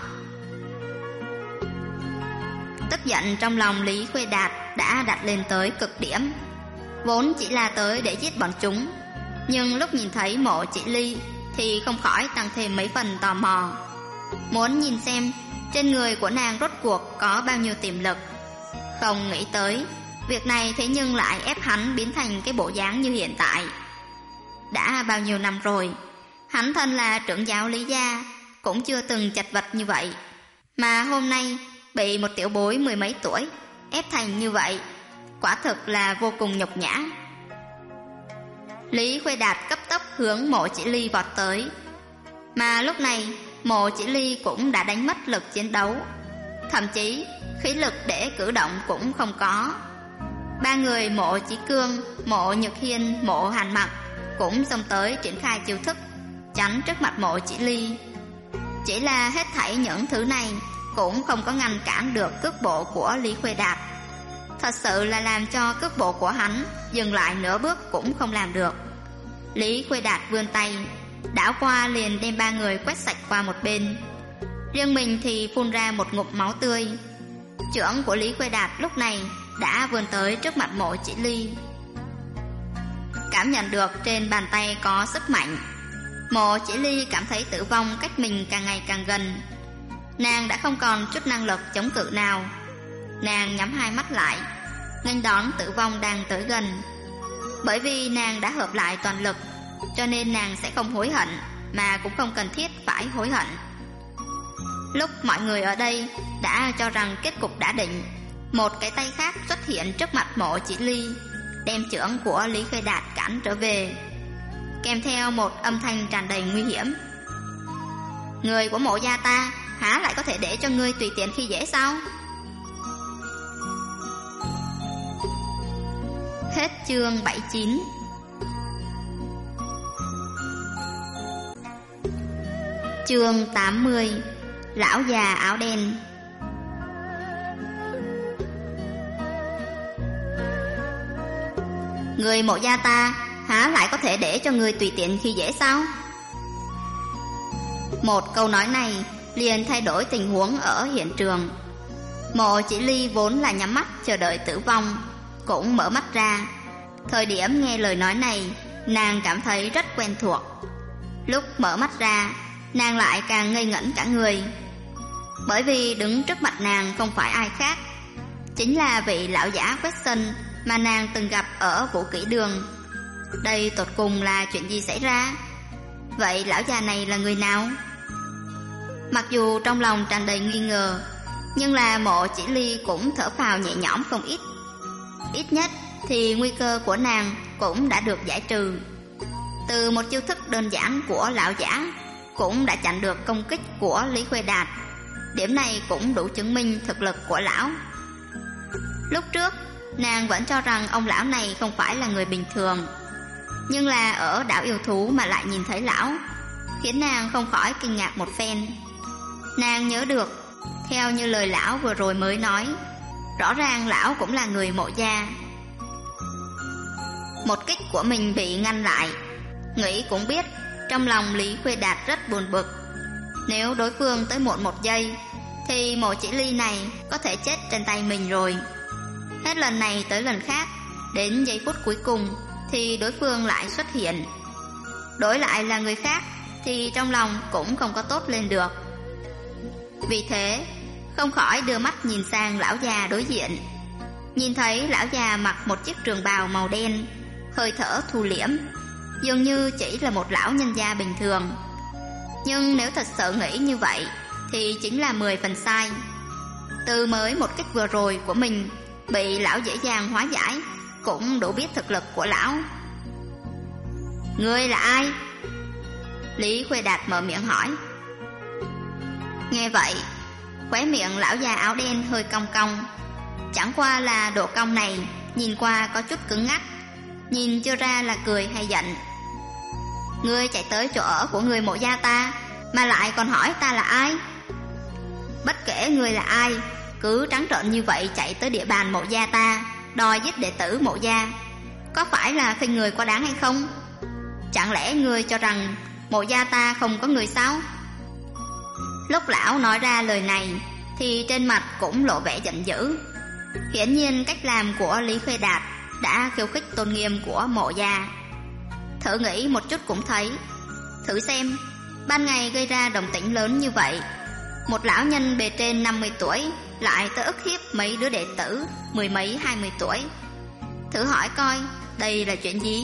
Tức giận trong lòng Lý Khuê Đạt đã đặt lên tới cực điểm. Vốn chỉ là tới để giết bọn chúng, nhưng lúc nhìn thấy Mộ Chỉ Ly thì không khỏi tăng thêm mấy phần tò mò, muốn nhìn xem trên người của nàng rốt cuộc có bao nhiêu tiềm lực. Không nghĩ tới việc này thế nhưng lại ép hắn biến thành cái bộ dáng như hiện tại. Đã bao nhiêu năm rồi, hắn thân là trưởng giáo Lý gia cũng chưa từng chật vật như vậy, mà hôm nay bị một tiểu bối mười mấy tuổi ép thành như vậy, quả thực là vô cùng nhục nhã. Lý Khuê Đạt cấp tốc hướng Mộ Chỉ Ly vọt tới, mà lúc này Mộ Chỉ Ly cũng đã đánh mất lực chiến đấu, thậm chí khí lực để cử động cũng không có. Ba người Mộ Chí Cương, Mộ Nhược Hiên, Mộ Hàn Mặc cũng xông tới triển khai chiêu thức chắn trước mặt Mộ Chỉ Ly. Chỉ là hết thảy những thứ này cũng không có ngăn cản được cước bộ của Lý Khuê Đạt. Thật sự là làm cho cước bộ của hắn dừng lại nửa bước cũng không làm được. Lý Khuê Đạt vươn tay đảo qua liền đem ba người quét sạch qua một bên, riêng mình thì phun ra một ngụm máu tươi. Chưởng của Lý Khuê Đạt lúc này đã vươn tới trước mặt Mộ Chỉ Ly. Cảm nhận được trên bàn tay có sức mạnh, Mộ Chỉ Ly cảm thấy tử vong cách mình càng ngày càng gần. Nàng đã không còn chút năng lực chống cự nào. Nàng nhắm hai mắt lại, nghênh đón tử vong đang tới gần. Bởi vì nàng đã hợp lại toàn lực, cho nên nàng sẽ không hối hận, mà cũng không cần thiết phải hối hận. Lúc mọi người ở đây đã cho rằng kết cục đã định, một cái tay khác xuất hiện trước mặt Mộ Chỉ Ly, đem chưởng của Lý Khuê Đạt cản trở về, kèm theo một âm thanh tràn đầy nguy hiểm: người của Mộ gia ta há lại có thể để cho ngươi tùy tiện khi dễ sao? Hết chương 79. Chương 80. Lão già áo đen. Người Mộ gia ta há lại có thể để cho người tùy tiện khi dễ sao? Một câu nói này liền thay đổi tình huống ở hiện trường. Mộ Chỉ Ly vốn là nhắm mắt chờ đợi tử vong, cũng mở mắt ra. Thời điểm nghe lời nói này, nàng cảm thấy rất quen thuộc. Lúc mở mắt ra, nàng lại càng ngây ngẩn cả người, bởi vì đứng trước mặt nàng không phải ai khác, chính là vị lão giả quét sân mà nàng từng gặp ở Vũ Kỷ Đường. Đây tột cùng là chuyện gì xảy ra? Vậy lão già này là người nào? Mặc dù trong lòng tràn đầy nghi ngờ, nhưng là Mộ Chỉ Ly cũng thở phào nhẹ nhõm không ít. Ít nhất thì nguy cơ của nàng cũng đã được giải trừ. Từ một chiêu thức đơn giản của lão giả cũng đã chặn được công kích của Lý Khuê Đạt. Điểm này cũng đủ chứng minh thực lực của lão. Lúc trước nàng vẫn cho rằng ông lão này không phải là người bình thường, nhưng là ở đảo yêu thú mà lại nhìn thấy lão, khiến nàng không khỏi kinh ngạc một phen. Nàng nhớ được, theo như lời lão vừa rồi mới nói, rõ ràng lão cũng là người Mộ gia. Một kích của mình bị ngăn lại, nghĩ cũng biết trong lòng Lý Khuê Đạt rất buồn bực. Nếu đối phương tới muộn một giây thì Mộ Chỉ Ly này có thể chết trên tay mình rồi. Hết lần này tới lần khác, đến giây phút cuối cùng thì đối phương lại xuất hiện. Đổi lại là người khác thì trong lòng cũng không có tốt lên được. Vì thế không khỏi đưa mắt nhìn sang lão già đối diện. Nhìn thấy lão già mặc một chiếc trường bào màu đen, hơi thở thu liễm, dường như chỉ là một lão nhân gia bình thường. Nhưng nếu thật sự nghĩ như vậy thì chính là 10 phần sai. Từ mới một kích vừa rồi của mình bị lão dễ dàng hóa giải, cũng đủ biết thực lực của lão. Ngươi là ai? Lý Khuê Đạt mở miệng hỏi. Nghe vậy, khóe miệng lão già áo đen hơi cong cong. Chẳng qua là độ cong này nhìn qua có chút cứng ngắc, nhìn chưa ra là cười hay giận. Ngươi chạy tới chỗ ở của người mộ gia ta, mà lại còn hỏi ta là ai? Bất kể ngươi là ai, cứ trắng trợn như vậy chạy tới địa bàn mộ gia ta, đòi giết đệ tử mộ gia, có phải là khinh người quá đáng hay không? Chẳng lẽ ngươi cho rằng mộ gia ta không có người sao? Lúc lão nói ra lời này thì trên mặt cũng lộ vẻ giận dữ. Hiển nhiên cách làm của Lý Khuê Đạt đã khiêu khích tôn nghiêm của mộ gia. Thử nghĩ một chút cũng thấy. Thử xem, ban ngày gây ra động tĩnh lớn như vậy, một lão nhân bề trên 50 tuổi lại tới ức hiếp mấy đứa đệ tử mười mấy 20 tuổi. Thử hỏi coi đây là chuyện gì?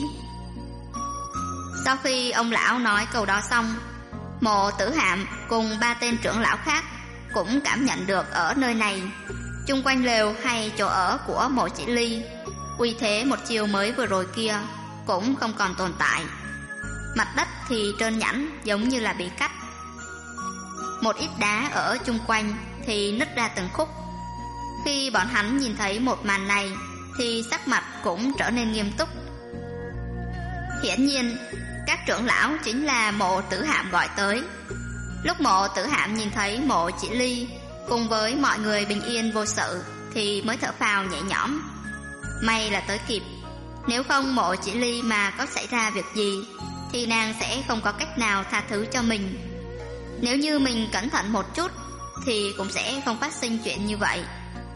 Sau khi ông lão nói câu đó xong, Mộ Tử Hạm cùng 3 tên trưởng lão khác cũng cảm nhận được ở nơi này, chung quanh lều hay chỗ ở của Mộ Chỉ Ly, uy thế một chiều mới vừa rồi kia cũng không còn tồn tại. Mặt đất thì trơn nhẵn giống như là bị cắt. Một ít đá ở chung quanh thì nứt ra từng khúc. Khi bọn hắn nhìn thấy một màn này thì sắc mặt cũng trở nên nghiêm túc. Hiển nhiên các trưởng lão chính là Mộ Tử Hạm gọi tới. Lúc Mộ Tử Hạm nhìn thấy Mộ Chỉ Ly cùng với mọi người bình yên vô sự thì mới thở phào nhẹ nhõm. May là tới kịp, nếu không Mộ Chỉ Ly mà có xảy ra việc gì thì nàng sẽ không có cách nào tha thứ cho mình. Nếu như mình cẩn thận một chút thì cũng sẽ không phát sinh chuyện như vậy.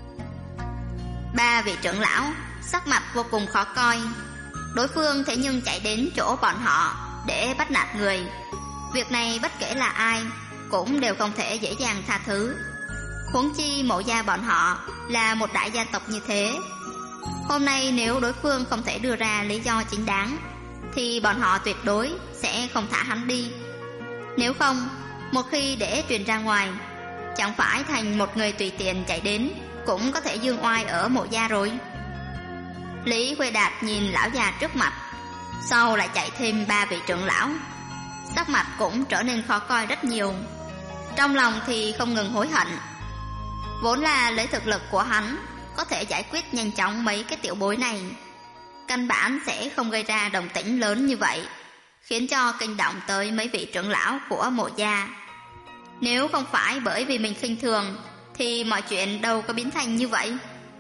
3 vị trưởng lão sắc mặt vô cùng khó coi. Đối phương thế nhưng chạy đến chỗ bọn họ để bắt nạt người. Việc này bất kể là ai cũng đều không thể dễ dàng tha thứ. Huống chi Mộ gia bọn họ là một đại gia tộc như thế. Hôm nay nếu đối phương không thể đưa ra lý do chính đáng thì bọn họ tuyệt đối sẽ không thả hắn đi. Nếu không, một khi để truyền ra ngoài, chẳng phải thành một người tùy tiện chạy đến cũng có thể dương oai ở Mộ gia rồi. Lý Khuê Đạt nhìn lão già trước mặt, sau lại chạy thêm 3 vị trưởng lão, sắc mặt cũng trở nên khó coi rất nhiều. Trong lòng thì không ngừng hối hận. Vốn là lấy thực lực của hắn có thể giải quyết nhanh chóng mấy cái tiểu bối này, căn bản sẽ không gây ra động tĩnh lớn như vậy, khiến cho kinh động tới mấy vị trưởng lão của Mộ gia. Nếu không phải bởi vì mình khinh thường thì mọi chuyện đâu có biến thành như vậy.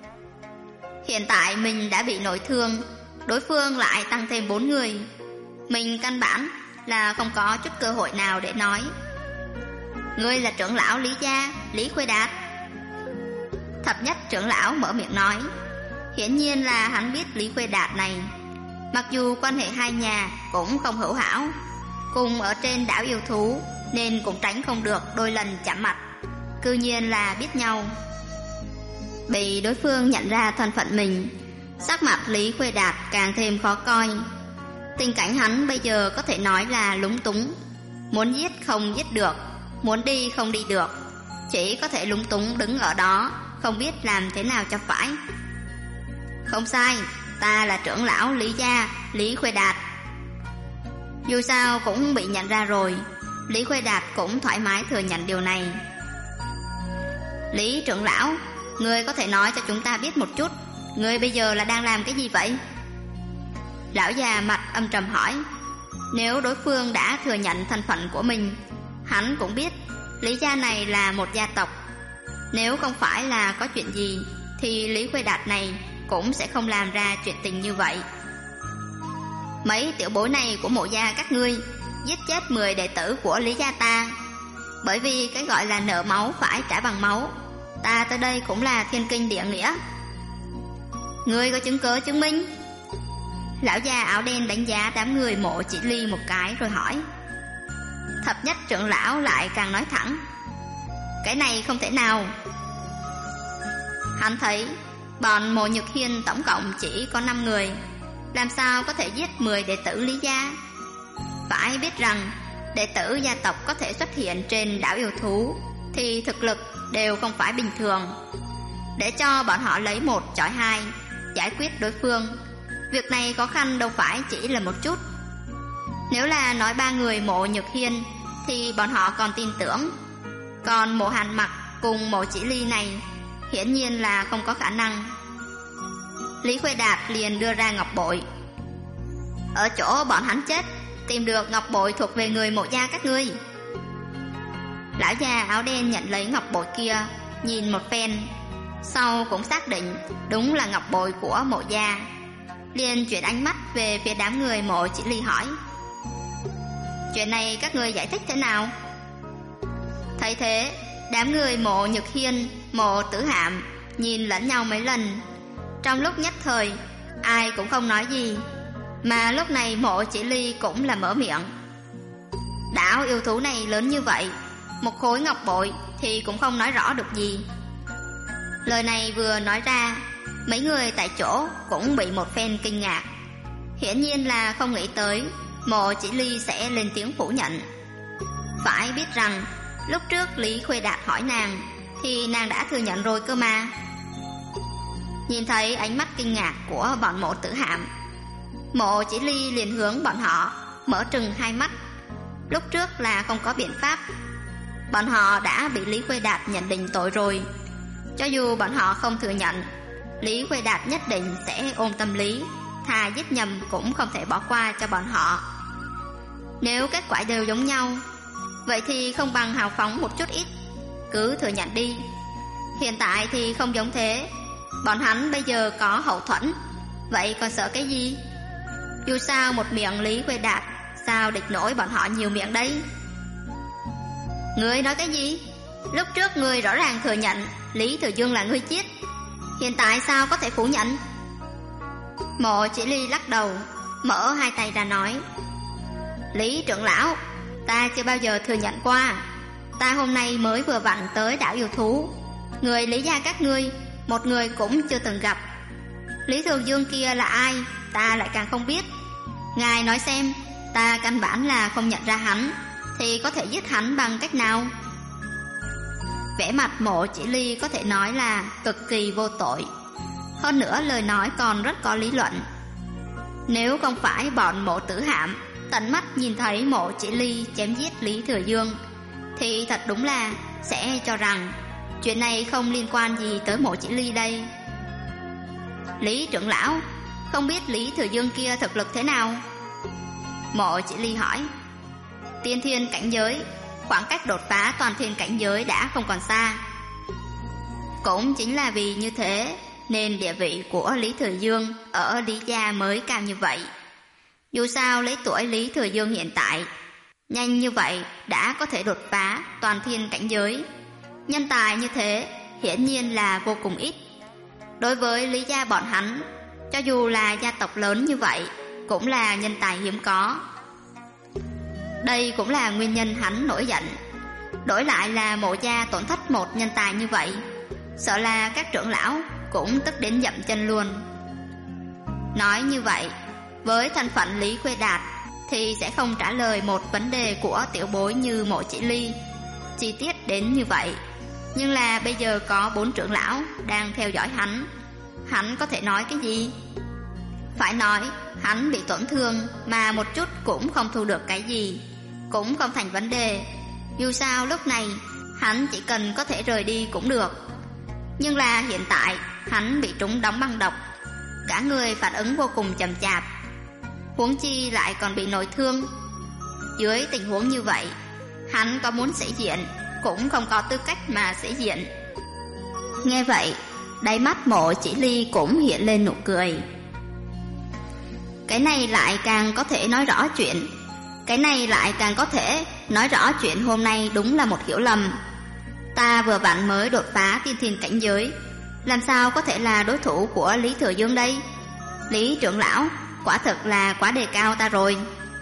Hiện tại mình đã bị nội thương, đối phương lại tăng thêm 4 người, mình căn bản là không có chút cơ hội nào để nói. Ngươi là trưởng lão Lý gia, Lý Khuê Đạt. Thập nhất trưởng lão mở miệng nói. Hiển nhiên là hắn biết Lý Khuê Đạt này, mặc dù quan hệ hai nhà cũng không hữu hảo, cùng ở trên đảo yêu thú nên cũng tránh không được đôi lần chạm mặt, cư nhiên là biết nhau. Bị đối phương nhận ra thân phận mình, sắc mặt Lý Khuê Đạt càng thêm khó coi. Tình cảnh hắn bây giờ có thể nói là lúng túng, muốn giết không giết được, muốn đi không đi được, chỉ có thể lúng túng đứng ở đó, không biết làm thế nào cho phải. Không sai, ta là trưởng lão Lý gia, Lý Khuê Đạt. Dù sao cũng bị nhận ra rồi, Lý Khuê Đạt cũng thoải mái thừa nhận điều này. Lý trưởng lão, ngươi có thể nói cho chúng ta biết một chút, ngươi bây giờ là đang làm cái gì vậy? Lão già mặt âm trầm hỏi. Nếu đối phương đã thừa nhận thân phận của mình, hắn cũng biết Lý gia này là một gia tộc. Nếu không phải là có chuyện gì thì Lý Khuê Đạt này cũng sẽ không làm ra chuyện tình như vậy. Mấy tiểu bối này của Mộ gia các ngươi giết chết 10 đệ tử của Lý gia ta. Bởi vì cái gọi là nợ máu phải trả bằng máu, ta tới đây cũng là thiên kinh địa nghĩa. Ngươi có chứng cớ chứng minh? Lão già áo đen đánh giá đám người Mộ Chỉ Ly một cái rồi hỏi. Thập nhất trưởng lão lại càng nói thẳng. Cái này không thể nào. Hắn thấy bọn Mộ Nhược Hiên tổng cộng chỉ có 5 người, làm sao có thể giết 10 đệ tử Lý gia? Phải biết rằng đệ tử gia tộc có thể xuất hiện trên đảo yêu thú thì thực lực đều không phải bình thường. Để cho bọn họ lấy 1 chọi 2 giải quyết đối phương, việc này khó khăn đâu phải chỉ là một chút. Nếu là nói 3 người Mộ Nhược Hiên thì bọn họ còn tin tưởng, còn Mộ Hàn Mặc cùng Mộ Chỉ Ly này hiển nhiên là không có khả năng. Lý Khuê Đạt liền đưa ra ngọc bội. ở chỗ bọn hắn chết, tìm được ngọc bội thuộc về người Mộ gia các ngươi. Lão già áo đen nhận lấy ngọc bội kia, nhìn một phen, sau cũng xác định đúng là ngọc bội của Mộ gia, liền chuyển ánh mắt về phía đám người Mộ Chỉ Ly hỏi: chuyện này các ngươi giải thích thế nào? Thấy thế, đám người Mộ Nhược Hiên, Mộ Tử Hạm nhìn lẫn nhau mấy lần, trong lúc nhất thời ai cũng không nói gì. Mà lúc này Mộ Chỉ Ly cũng là mở miệng: đảo yêu thú này lớn như vậy, một khối ngọc bội thì cũng không nói rõ được gì. Lời này vừa nói ra, mấy người tại chỗ cũng bị một phen kinh ngạc. Hiển nhiên là không nghĩ tới Mộ Chỉ Ly sẽ lên tiếng phủ nhận. Phải biết rằng lúc trước Lý Khuê Đạt hỏi nàng thì nàng đã thừa nhận rồi cơ mà. Nhìn thấy ánh mắt kinh ngạc của bọn Mộ Tử Hạm, Mộ Chỉ Ly liền hướng bọn họ mở trừng hai mắt. Lúc trước là không có biện pháp, bọn họ đã bị Lý Khuê Đạt nhận định tội rồi. Cho dù bọn họ không thừa nhận, Lý Khuê Đạt nhất định sẽ ôm tâm lý, thà giết nhầm cũng không thể bỏ qua cho bọn họ. Nếu kết quả đều giống nhau, vậy thì không bằng hào phóng một chút ít, cứ thừa nhận đi. Hiện tại thì không giống thế, bọn hắn bây giờ có hậu thuẫn, vậy còn sợ cái gì? Dù sao một miệng Lý Khuê Đạt, sao địch nổi bọn họ nhiều miệng đấy? Ngươi nói cái gì? Lúc trước ngươi rõ ràng thừa nhận Lý Thừa Dương là ngươi giết, hiện tại sao có thể phủ nhận? Mộ Chỉ Ly lắc đầu, mở hai tay ra nói: Lý trưởng lão, ta chưa bao giờ thừa nhận qua. Ta hôm nay mới vừa vặn tới đảo yêu thú, người Lý gia các ngươi một người cũng chưa từng gặp. Lý Thừa Dương kia là ai, ta lại càng không biết. Ngài nói xem, ta căn bản là không nhận ra hắn, thì có thể giết hắn bằng cách nào? Vẻ mặt Mộ Chỉ Ly có thể nói là cực kỳ vô tội, hơn nữa lời nói còn rất có lý luận. Nếu không phải bọn Mộ Tử Hạm tận mắt nhìn thấy Mộ Chỉ Ly chém giết Lý Thừa Dương, thì thật đúng là sẽ cho rằng chuyện này không liên quan gì tới Mộ Chỉ Ly đây. Lý trưởng lão, không biết Lý Thừa Dương kia thực lực thế nào? Mộ Chỉ Ly hỏi. Tiên thiên cảnh giới, khoảng cách đột phá toàn thiên cảnh giới đã không còn xa. Cũng chính là vì như thế nên địa vị của Lý Thừa Dương ở Lý gia mới cao như vậy. Dù sao lấy tuổi Lý Thừa Dương hiện tại, nhanh như vậy đã có thể đột phá toàn thiên cảnh giới, nhân tài như thế hiển nhiên là vô cùng ít. Đối với Lý gia bọn hắn, cho dù là gia tộc lớn như vậy, cũng là nhân tài hiếm có. Đây cũng là nguyên nhân hắn nổi giận. Đổi lại là Mộ gia tổn thất một nhân tài như vậy, sợ là các trưởng lão cũng tức đến dậm chân luôn. Nói như vậy, với thân phận Lý Khuê Đạt thì sẽ không trả lời một vấn đề của tiểu bối như Mộ Chỉ Ly chi tiết đến như vậy. Nhưng là bây giờ có 4 trưởng lão đang theo dõi hắn có thể nói cái gì? Phải nói hắn bị tổn thương mà một chút cũng không thu được cái gì, cũng không thành vấn đề. Dù sao lúc này hắn chỉ cần có thể rời đi cũng được. Nhưng là hiện tại hắn bị trúng đóng băng độc, cả người phản ứng vô cùng chậm chạp, huống chi lại còn bị nội thương. Dưới tình huống như vậy, hắn có muốn sĩ diện cũng không có tư cách mà sĩ diện. Nghe vậy, đáy mắt Mộ Chỉ Ly cũng hiện lên nụ cười. Cái này lại càng có thể nói rõ chuyện hôm nay đúng là một hiểu lầm. Ta vừa vặn mới đột phá tiên thiên cảnh giới, làm sao có thể là đối thủ của Lý Thừa Dương đây? Lý trưởng lão, quả thực là quá đề cao ta rồi.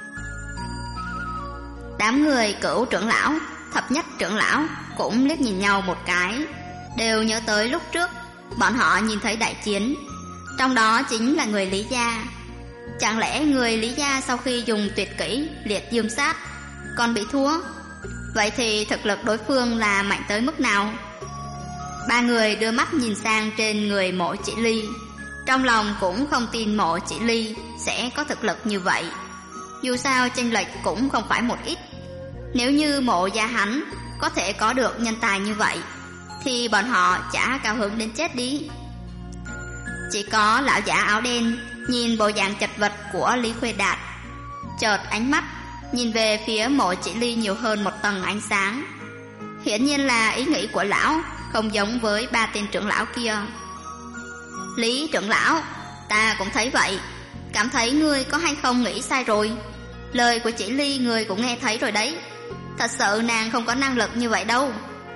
Đám người Cửu trưởng lão, Thập Nhất trưởng lão cũng liếc nhìn nhau một cái, đều nhớ tới lúc trước bọn họ nhìn thấy đại chiến, trong đó chính là người Lý gia. Chẳng lẽ người Lý gia sau khi dùng tuyệt kỹ Liệt Dương Sát còn bị thua? Vậy thì thực lực đối phương là mạnh tới mức nào? Ba người đưa mắt nhìn sang trên người Mộ Chỉ Ly, trong lòng cũng không tin Mộ Chỉ Ly sẽ có thực lực như vậy. Dù sao chênh lệch cũng không phải một ít. Nếu như Mộ gia hắn có thể có được nhân tài như vậy, thì bọn họ chả cao hứng đến chết đi. Chỉ có lão giả áo đen nhìn bộ dạng chật vật của Lý Khuê Đạt. Chợt ánh mắt nhìn về phía Mộ Chỉ Ly nhiều hơn một tầng ánh sáng. Hiển nhiên là ý nghĩ của lão không giống với ba tên trưởng lão kia. Lý trưởng lão, ta cũng thấy vậy. Cảm thấy ngươi có hay không nghĩ sai rồi. Lời của Chỉ Ly ngươi cũng nghe thấy rồi đấy. Thật sự nàng không có năng lực như vậy đâu.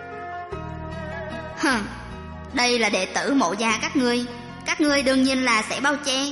Đây là đệ tử Mộ gia các ngươi đương nhiên là sẽ bao che.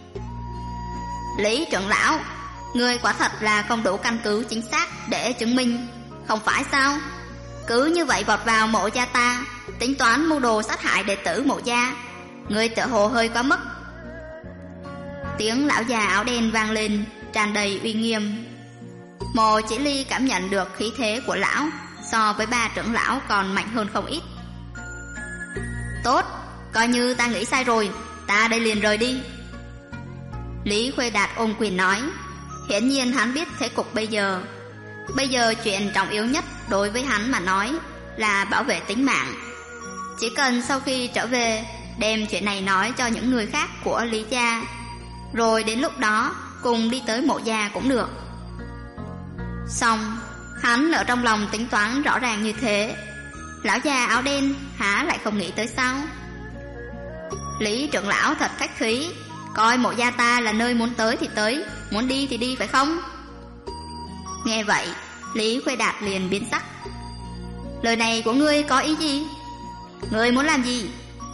Lý trưởng lão, ngươi quả thật là không đủ căn cứ chính xác để chứng minh, không phải sao? Cứ như vậy vọt vào Mộ gia ta, tính toán mưu đồ sát hại đệ tử Mộ gia, ngươi tựa hồ hơi quá mức. Tiếng lão già áo đen vang lên, tràn đầy uy nghiêm. Mộ Chỉ Ly cảm nhận được khí thế của lão so với ba trưởng lão còn mạnh hơn không ít. Tốt, coi như ta nghĩ sai rồi, ta đây liền rời đi. Lý Khuê Đạt ôm quyền nói. Hiển nhiên hắn biết thế cục bây giờ chuyện trọng yếu nhất đối với hắn mà nói là bảo vệ tính mạng. Chỉ cần sau khi trở về đem chuyện này nói cho những người khác của Lý gia, rồi đến lúc đó cùng đi tới Mộ gia cũng được. Xong, hắn ở trong lòng tính toán rõ ràng như thế, lão già áo đen há lại không nghĩ tới sao? Lý trưởng lão thật khách khí, coi Mộ gia ta là nơi muốn tới thì tới, muốn đi thì đi phải không? Nghe vậy, Lý Khuê Đạt liền biến sắc. Lời này của ngươi có ý gì? Ngươi muốn làm gì?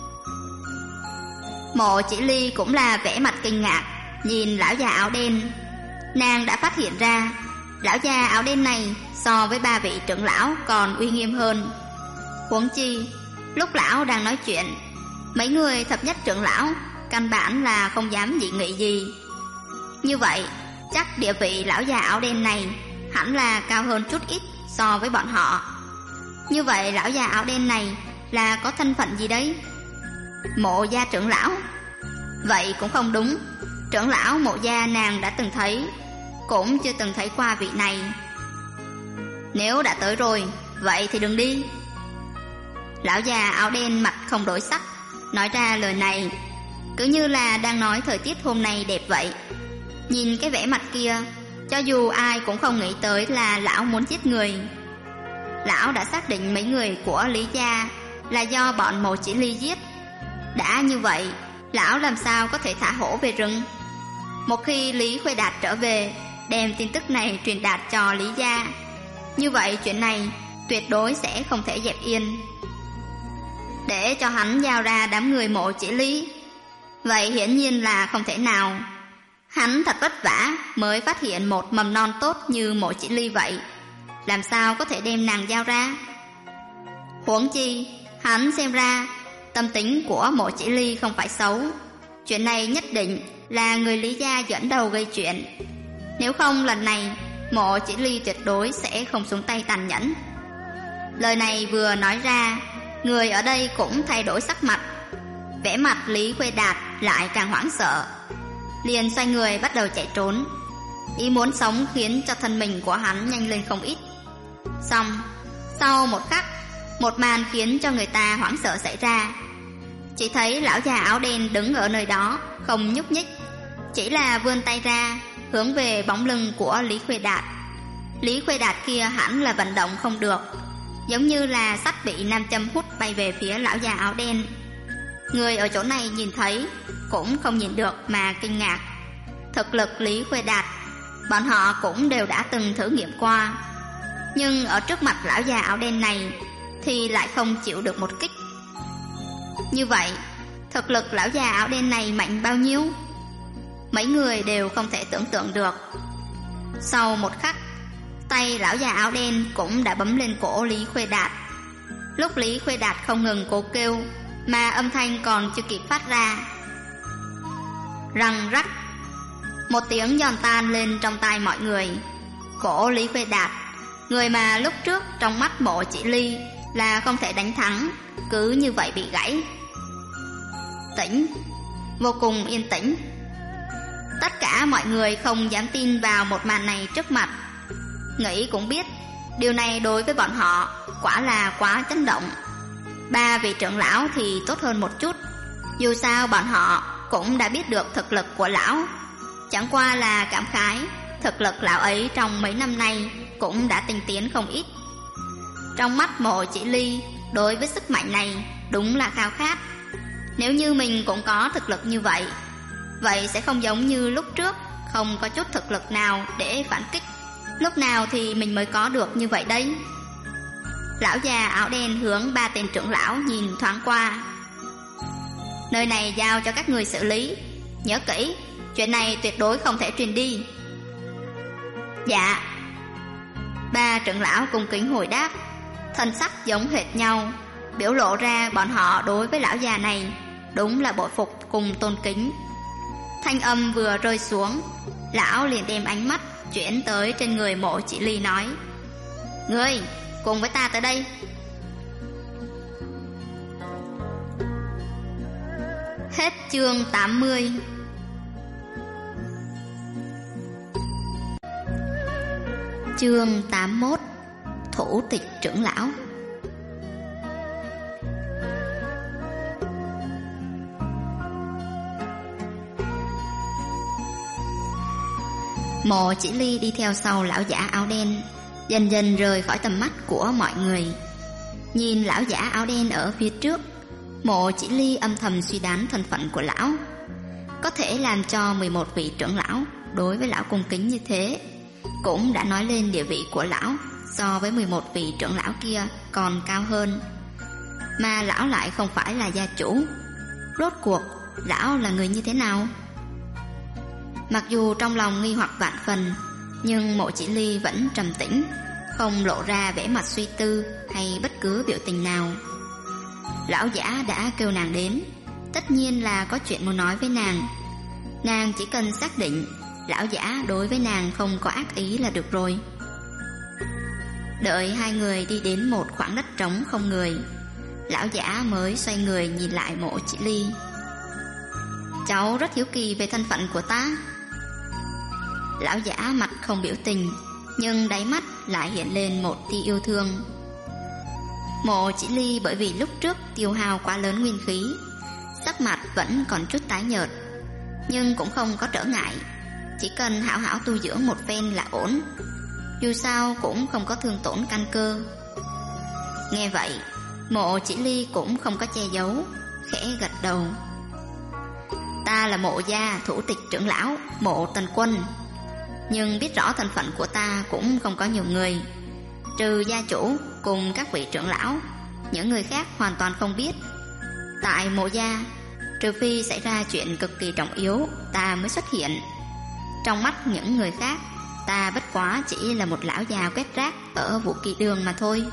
Mộ Chỉ Ly cũng là vẻ mặt kinh ngạc, nhìn lão già áo đen. Nàng đã phát hiện ra lão già áo đen này so với ba vị trưởng lão còn uy nghiêm hơn. Huống chi, lúc lão đang nói chuyện, mấy người thập nhất trưởng lão căn bản là không dám dị nghị gì. Như vậy, chắc địa vị lão già áo đen này hẳn là cao hơn chút ít so với bọn họ. Như vậy lão già áo đen này là có thân phận gì đấy? Mộ gia trưởng lão? Vậy cũng không đúng. Trưởng lão Mộ gia nàng đã từng thấy, cũng chưa từng thấy qua vị này. Nếu đã tới rồi, vậy thì đừng đi. Lão già áo đen mặt không đổi sắc, nói ra lời này cứ như là đang nói thời tiết hôm nay đẹp vậy. Nhìn cái vẻ mặt kia, cho dù ai cũng không nghĩ tới là lão muốn giết người. Lão đã xác định mấy người của Lý gia là do bọn Mộ Chỉ Ly giết. Đã như vậy, lão làm sao có thể thả hổ về rừng? Một khi Lý Khuê Đạt trở về, đem tin tức này truyền đạt cho Lý gia, như vậy chuyện này tuyệt đối sẽ không thể dẹp yên. Để cho hắn giao ra đám người Mộ Chỉ Ly, vậy hiển nhiên là không thể nào. Hắn thật vất vả mới phát hiện một mầm non tốt như Mộ Chỉ Ly vậy, làm sao có thể đem nàng giao ra? Huống chi, hắn xem ra tâm tính của Mộ Chỉ Ly không phải xấu. Chuyện này nhất định là người Lý gia dẫn đầu gây chuyện. Nếu không lần này, Mộ Chỉ Ly tuyệt đối sẽ không xuống tay tàn nhẫn. Lời này vừa nói ra, người ở đây cũng thay đổi sắc mặt. Vẻ mặt Lý Khuê Đạt lại càng hoảng sợ, liền xoay người bắt đầu chạy trốn. Ý muốn sống khiến cho thân mình của hắn nhanh lên không ít. Xong, sau một khắc, một màn khiến cho người ta hoảng sợ xảy ra. Chỉ thấy lão già áo đen đứng ở nơi đó không nhúc nhích, chỉ là vươn tay ra hướng về bóng lưng của Lý Khuê Đạt. Lý Khuê Đạt kia hẳn là vận động không được, giống như là sắt bị nam châm hút bay về phía lão già áo đen. Người ở chỗ này nhìn thấy cũng không nhìn được mà kinh ngạc. Thực lực Lý Khuê Đạt, bọn họ cũng đều đã từng thử nghiệm qua, nhưng ở trước mặt lão già áo đen này thì lại không chịu được một kích. Như vậy, thực lực lão già áo đen này mạnh bao nhiêu? Mấy người đều không thể tưởng tượng được. Sau một khắc, tay lão già áo đen cũng đã bấm lên cổ Lý Khuê Đạt. Lúc Lý Khuê Đạt không ngừng cố kêu, mà âm thanh còn chưa kịp phát ra. Răng rắc, một tiếng giòn tan lên trong tai mọi người. Cổ Lý Khuê Đạt, người mà lúc trước trong mắt Mộ Chỉ Ly là không thể đánh thắng, cứ như vậy bị gãy. Tĩnh, vô cùng yên tĩnh. Tất cả mọi người không dám tin vào một màn này trước mặt. Nghĩ cũng biết, điều này đối với bọn họ quả là quá chấn động. Ba vị trưởng lão thì tốt hơn một chút, dù sao bọn họ cũng đã biết được thực lực của lão, chẳng qua là cảm khái thực lực lão ấy trong mấy năm nay cũng đã tinh tiến không ít. Trong mắt Mộ Chỉ Ly, đối với sức mạnh này đúng là khao khát. Nếu như mình cũng có thực lực như vậy, vậy sẽ không giống như lúc trước không có chút thực lực nào để phản kích. Lúc nào thì mình mới có được như vậy đấy? Lão già áo đen hướng 3 tên trưởng lão nhìn thoáng qua. Nơi này giao cho các người xử lý, nhớ kỹ, chuyện này tuyệt đối không thể truyền đi. Dạ. 3 trưởng lão cung kính hồi đáp, thân sắc giống hệt nhau, biểu lộ ra bọn họ đối với lão già này đúng là bội phục cùng tôn kính. Thanh âm vừa rơi xuống, lão liền đem ánh mắt chuyển tới trên người Mộ Chỉ Ly nói: Ngươi cùng với ta tới đây. Hết chương 80. Chương 81. Thủ tịch trưởng lão. Mộ Chỉ Ly đi theo sau lão giả áo đen, dần dần rời khỏi tầm mắt của mọi người. Nhìn lão giả áo đen ở phía trước, Mộ Chỉ Ly âm thầm suy đoán thân phận của lão. Có thể làm cho 11 vị trưởng lão đối với lão cung kính như thế, cũng đã nói lên địa vị của lão so với 11 vị trưởng lão kia còn cao hơn. Mà lão lại không phải là gia chủ. Rốt cuộc lão là người như thế nào? Mặc dù trong lòng nghi hoặc vạn phần, nhưng Mộ Chỉ Ly vẫn trầm tĩnh, không lộ ra vẻ mặt suy tư hay bất cứ biểu tình nào. Lão giả đã kêu nàng đến, tất nhiên là có chuyện muốn nói với nàng. Nàng chỉ cần xác định lão giả đối với nàng không có ác ý là được rồi. Đợi hai người đi đến một khoảng đất trống không người, lão giả mới xoay người nhìn lại Mộ Chỉ Ly. Cháu rất hiếu kỳ về thân phận của ta. Lão giả mặt không biểu tình, nhưng đáy mắt lại hiện lên một tia yêu thương. Mộ Chỉ Ly bởi vì lúc trước tiêu hao quá lớn nguyên khí, sắc mặt vẫn còn chút tái nhợt, nhưng cũng không có trở ngại, chỉ cần hảo hảo tu dưỡng một phen là ổn. Dù sao cũng không có thương tổn căn cơ. Nghe vậy, Mộ Chỉ Ly cũng không có che giấu, khẽ gật đầu. Ta là Mộ gia thủ tịch trưởng lão Mộ Tần Quân, nhưng biết rõ thân phận của ta cũng không có nhiều người. Trừ gia chủ cùng các vị trưởng lão, những người khác hoàn toàn không biết. Tại Mộ gia, trừ phi xảy ra chuyện cực kỳ trọng yếu, ta mới xuất hiện. Trong mắt những người khác, ta bất quá chỉ là một lão già quét rác ở Vũ Kỳ Đường mà thôi.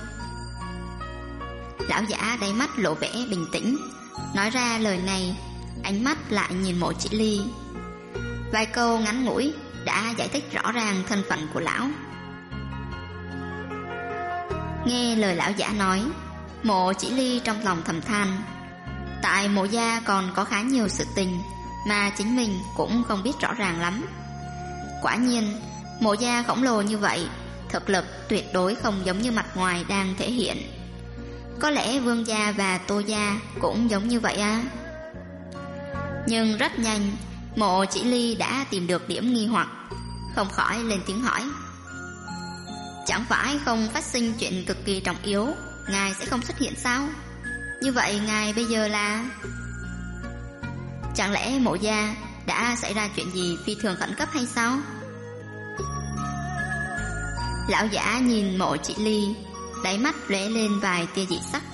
Lão giả đáy mắt lộ vẻ bình tĩnh, nói ra lời này, ánh mắt lại nhìn Mộ Chỉ Ly. Vài câu ngắn ngủi đã giải thích rõ ràng thân phận của lão. Nghe lời lão giả nói, Mộ Chỉ Ly trong lòng thầm than, tại Mộ gia còn có khá nhiều sự tình mà chính mình cũng không biết rõ ràng lắm. Quả nhiên, Mộ gia khổng lồ như vậy, thực lực tuyệt đối không giống như mặt ngoài đang thể hiện. Có lẽ Vương gia và Tô gia cũng giống như vậy à? Nhưng rất nhanh, Mộ Chỉ Ly đã tìm được điểm nghi hoặc, không khỏi lên tiếng hỏi. Chẳng phải không phát sinh chuyện cực kỳ trọng yếu, ngài sẽ không xuất hiện sao? Như vậy ngài bây giờ là... Chẳng lẽ Mộ gia đã xảy ra chuyện gì phi thường khẩn cấp hay sao? Lão giả nhìn Mộ Chỉ Ly, đáy mắt lóe lên vài tia dị sắc.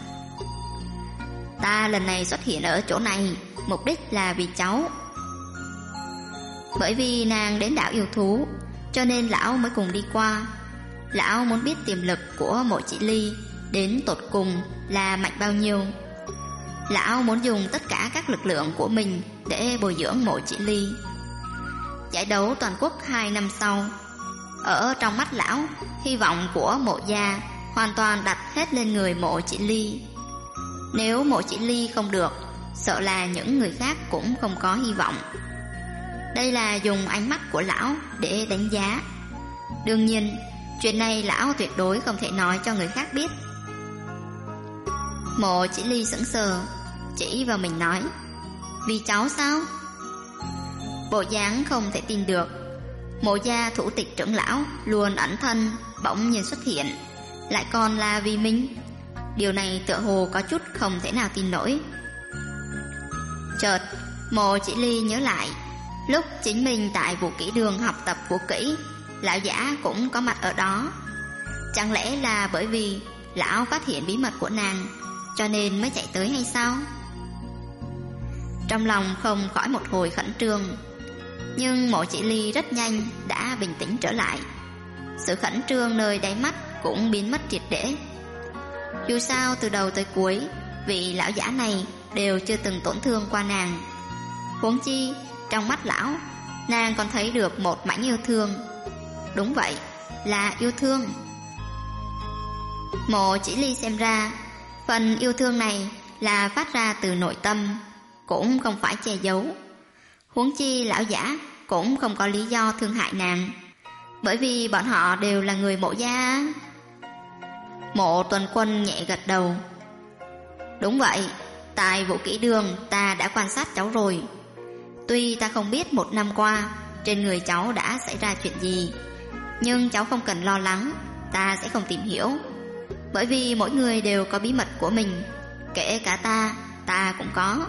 Ta lần này xuất hiện ở chỗ này, mục đích là vì cháu. Bởi vì nàng đến đảo yêu thú, cho nên lão mới cùng đi qua. Lão muốn biết tiềm lực của Mộ Chỉ Ly đến tột cùng là mạnh bao nhiêu. Lão muốn dùng tất cả các lực lượng của mình để bồi dưỡng Mộ Chỉ Ly. Giải đấu toàn quốc 2 năm sau, ở trong mắt lão, hy vọng của Mộ gia hoàn toàn đặt hết lên người Mộ Chỉ Ly. Nếu Mộ Chỉ Ly không được, sợ là những người khác cũng không có hy vọng. Đây là dùng ánh mắt của lão để đánh giá. Đương nhiên, chuyện này lão tuyệt đối không thể nói cho người khác biết. Mộ Chỉ Ly sững sờ, chỉ vào mình nói, vì cháu sao? bộ dáng không thể tin được. Mộ gia thủ tịch trưởng lão luôn ẩn thân bỗng nhiên xuất hiện, lại còn là vì mình. Điều này tựa hồ có chút không thể nào tin nổi. Chợt Mộ Chỉ Ly nhớ lại, lúc chính mình tại Vũ Kỹ Đường học tập vũ kỹ, lão giả cũng có mặt ở đó. Chẳng lẽ là bởi vì lão phát hiện bí mật của nàng cho nên mới chạy tới hay sao? Trong lòng không khỏi một hồi khẩn trương, nhưng Mộ Chỉ Ly rất nhanh đã bình tĩnh trở lại. Sự khẩn trương nơi đáy mắt cũng biến mất triệt để. Dù sao từ đầu tới cuối, vị lão giả này đều chưa từng tổn thương qua nàng. Huống chi trong mắt lão, nàng còn thấy được một mảnh yêu thương. Đúng vậy, là yêu thương. Mộ Chỉ Ly xem ra, phần yêu thương này là phát ra từ nội tâm, cũng không phải che giấu. Huống chi lão giả cũng không có lý do thương hại nàng, bởi vì bọn họ đều là người Mộ gia. Mộ Tuần Quân nhẹ gật đầu. Đúng vậy, tại Vũ Kỹ Đường ta đã quan sát cháu rồi. Tuy ta không biết một năm qua trên người cháu đã xảy ra chuyện gì, nhưng cháu không cần lo lắng, ta sẽ không tìm hiểu. Bởi vì mỗi người đều có bí mật của mình, kể cả ta cũng có.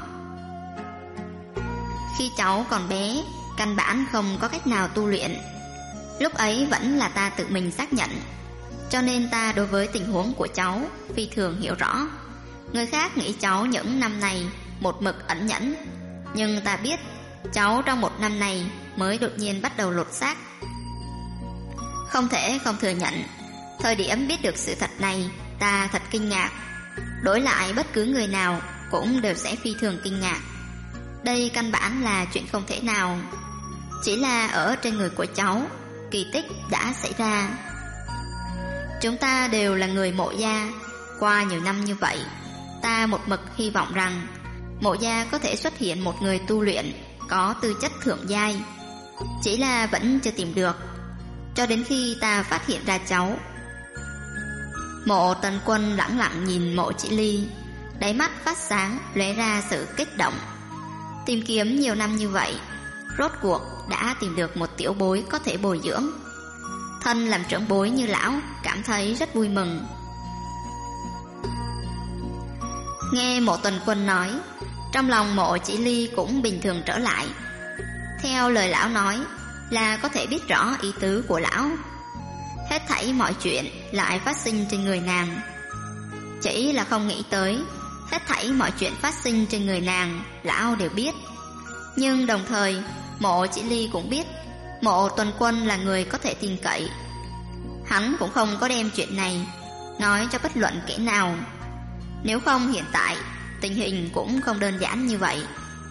Khi cháu còn bé, căn bản không có cách nào tu luyện. Lúc ấy vẫn là ta tự mình xác nhận, cho nên ta đối với tình huống của cháu phi thường hiểu rõ. Người khác nghĩ cháu những năm này một mực ẩn nhẫn, nhưng ta biết cháu trong một năm này mới đột nhiên bắt đầu lột xác. Không thể không thừa nhận, thời điểm biết được sự thật này, ta thật kinh ngạc. Đối lại bất cứ người nào cũng đều sẽ phi thường kinh ngạc. Đây căn bản là chuyện không thể nào. Chỉ là ở trên người của cháu, kỳ tích đã xảy ra. Chúng ta đều là người Mộ gia. Qua nhiều năm như vậy, ta một mực hy vọng rằng Mộ gia có thể xuất hiện một người tu luyện có tư chất thượng giai. Chỉ là vẫn chưa tìm được, cho đến khi ta phát hiện ra cháu. Mộ Tần Quân lẳng lặng nhìn Mộ Chỉ Ly, đáy mắt phát sáng lóe ra sự kích động. Tìm kiếm nhiều năm như vậy, rốt cuộc đã tìm được một tiểu bối có thể bồi dưỡng. Thân làm trưởng bối như lão cảm thấy rất vui mừng. Nghe Mộ Tuần Quân nói, trong lòng Mộ Chỉ Ly cũng bình thường trở lại. Theo lời lão nói là có thể biết rõ ý tứ của lão. Hết thảy mọi chuyện lại phát sinh trên người nàng. Chỉ là không nghĩ tới, hết thảy mọi chuyện phát sinh trên người nàng lão đều biết. Nhưng đồng thời Mộ Chỉ Ly cũng biết Mộ Tuần Quân là người có thể tin cậy. Hắn cũng không có đem chuyện này nói cho bất luận kẻ nào. Nếu không hiện tại tình hình cũng không đơn giản như vậy.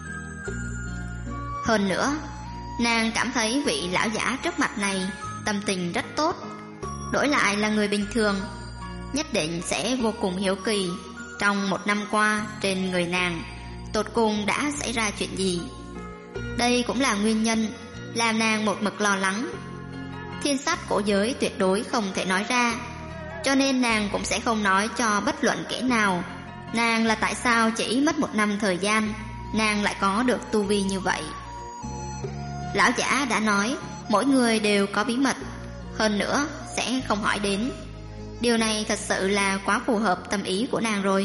Hơn nữa, nàng cảm thấy vị lão giả trước mặt này tâm tình rất tốt. Đổi lại là người bình thường, nhất định sẽ vô cùng hiếu kỳ trong một năm qua trên người nàng tột cùng đã xảy ra chuyện gì. Đây cũng là nguyên nhân làm nàng một mực lo lắng. Thiên sát cổ giới tuyệt đối không thể nói ra, cho nên nàng cũng sẽ không nói cho bất luận kẻ nào nàng là tại sao chỉ mất một năm thời gian nàng lại có được tu vi như vậy. Lão giả đã nói mỗi người đều có bí mật, hơn nữa sẽ không hỏi đến. Điều này thật sự là quá phù hợp tâm ý của nàng rồi.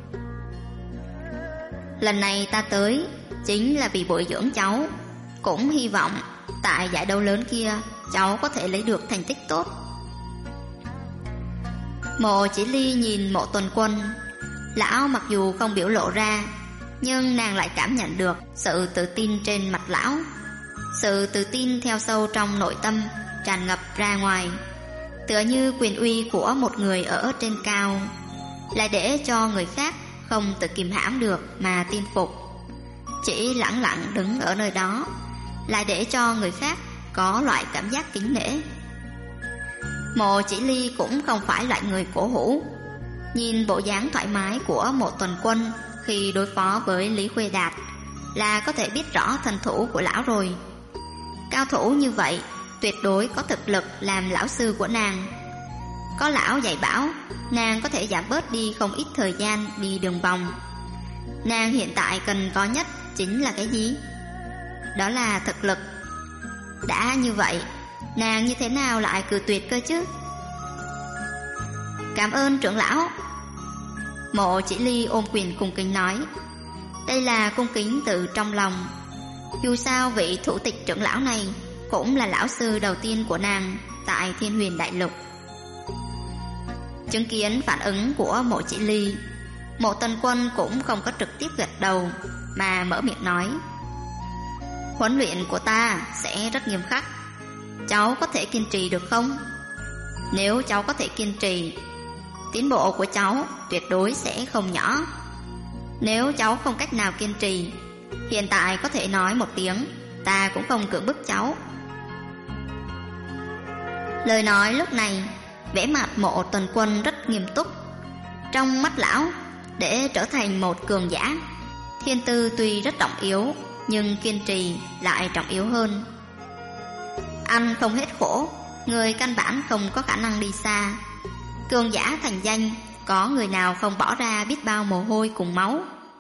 Lần này ta tới chính là vì bồi dưỡng cháu, cũng hy vọng tại giải đấu lớn kia cháu có thể lấy được thành tích tốt. Mộ Chỉ Ly nhìn Mộ Tuần Quân. Lão mặc dù không biểu lộ ra, nhưng nàng lại cảm nhận được sự tự tin trên mặt lão. Sự tự tin theo sâu trong nội tâm tràn ngập ra ngoài, tựa như quyền uy của một người ở trên cao, lại để cho người khác không tự kìm hãm được mà tin phục. Chỉ lẳng lặng đứng ở nơi đó, lại để cho người khác có loại cảm giác kính nể. Mộ Chỉ Ly cũng không phải loại người cổ hủ. Nhìn bộ dáng thoải mái của Mộ Tuần Quân khi đối phó với Lý Khuê Đạt là có thể biết rõ thân thủ của lão rồi. Cao thủ như vậy tuyệt đối có thực lực làm lão sư của nàng. Có lão dạy bảo, nàng có thể giảm bớt đi không ít thời gian đi đường vòng. Nàng hiện tại cần có nhất chính là cái gì? đó là thực lực. Đã như vậy, nàng như thế nào lại cự tuyệt cơ chứ? Cảm ơn trưởng lão. Mộ Chỉ Ly ôm quyền cung kính nói. Đây là cung kính từ trong lòng. Dù sao vị thủ tịch trưởng lão này cũng là lão sư đầu tiên của nàng tại Thiên Huyền Đại Lục. Chứng kiến phản ứng của Mộ Chỉ Ly, Mộ Tần Quân cũng không có trực tiếp gật đầu, mà mở miệng nói. Huấn luyện của ta sẽ rất nghiêm khắc. Cháu có thể kiên trì được không? Nếu cháu có thể kiên trì, tiến bộ của cháu tuyệt đối sẽ không nhỏ. Nếu cháu không cách nào kiên trì, hiện tại có thể nói một tiếng, ta cũng không cưỡng bức cháu. Lời nói lúc này, vẻ mặt Mộ Tần Quân rất nghiêm túc. Trong mắt lão, để trở thành một cường giả, thiên tư tuy rất trọng yếu, nhưng kiên trì lại trọng yếu hơn. Ăn không hết khổ, người căn bản không có khả năng đi xa. Cường giả thành danh, có người nào không bỏ ra biết bao mồ hôi cùng máu.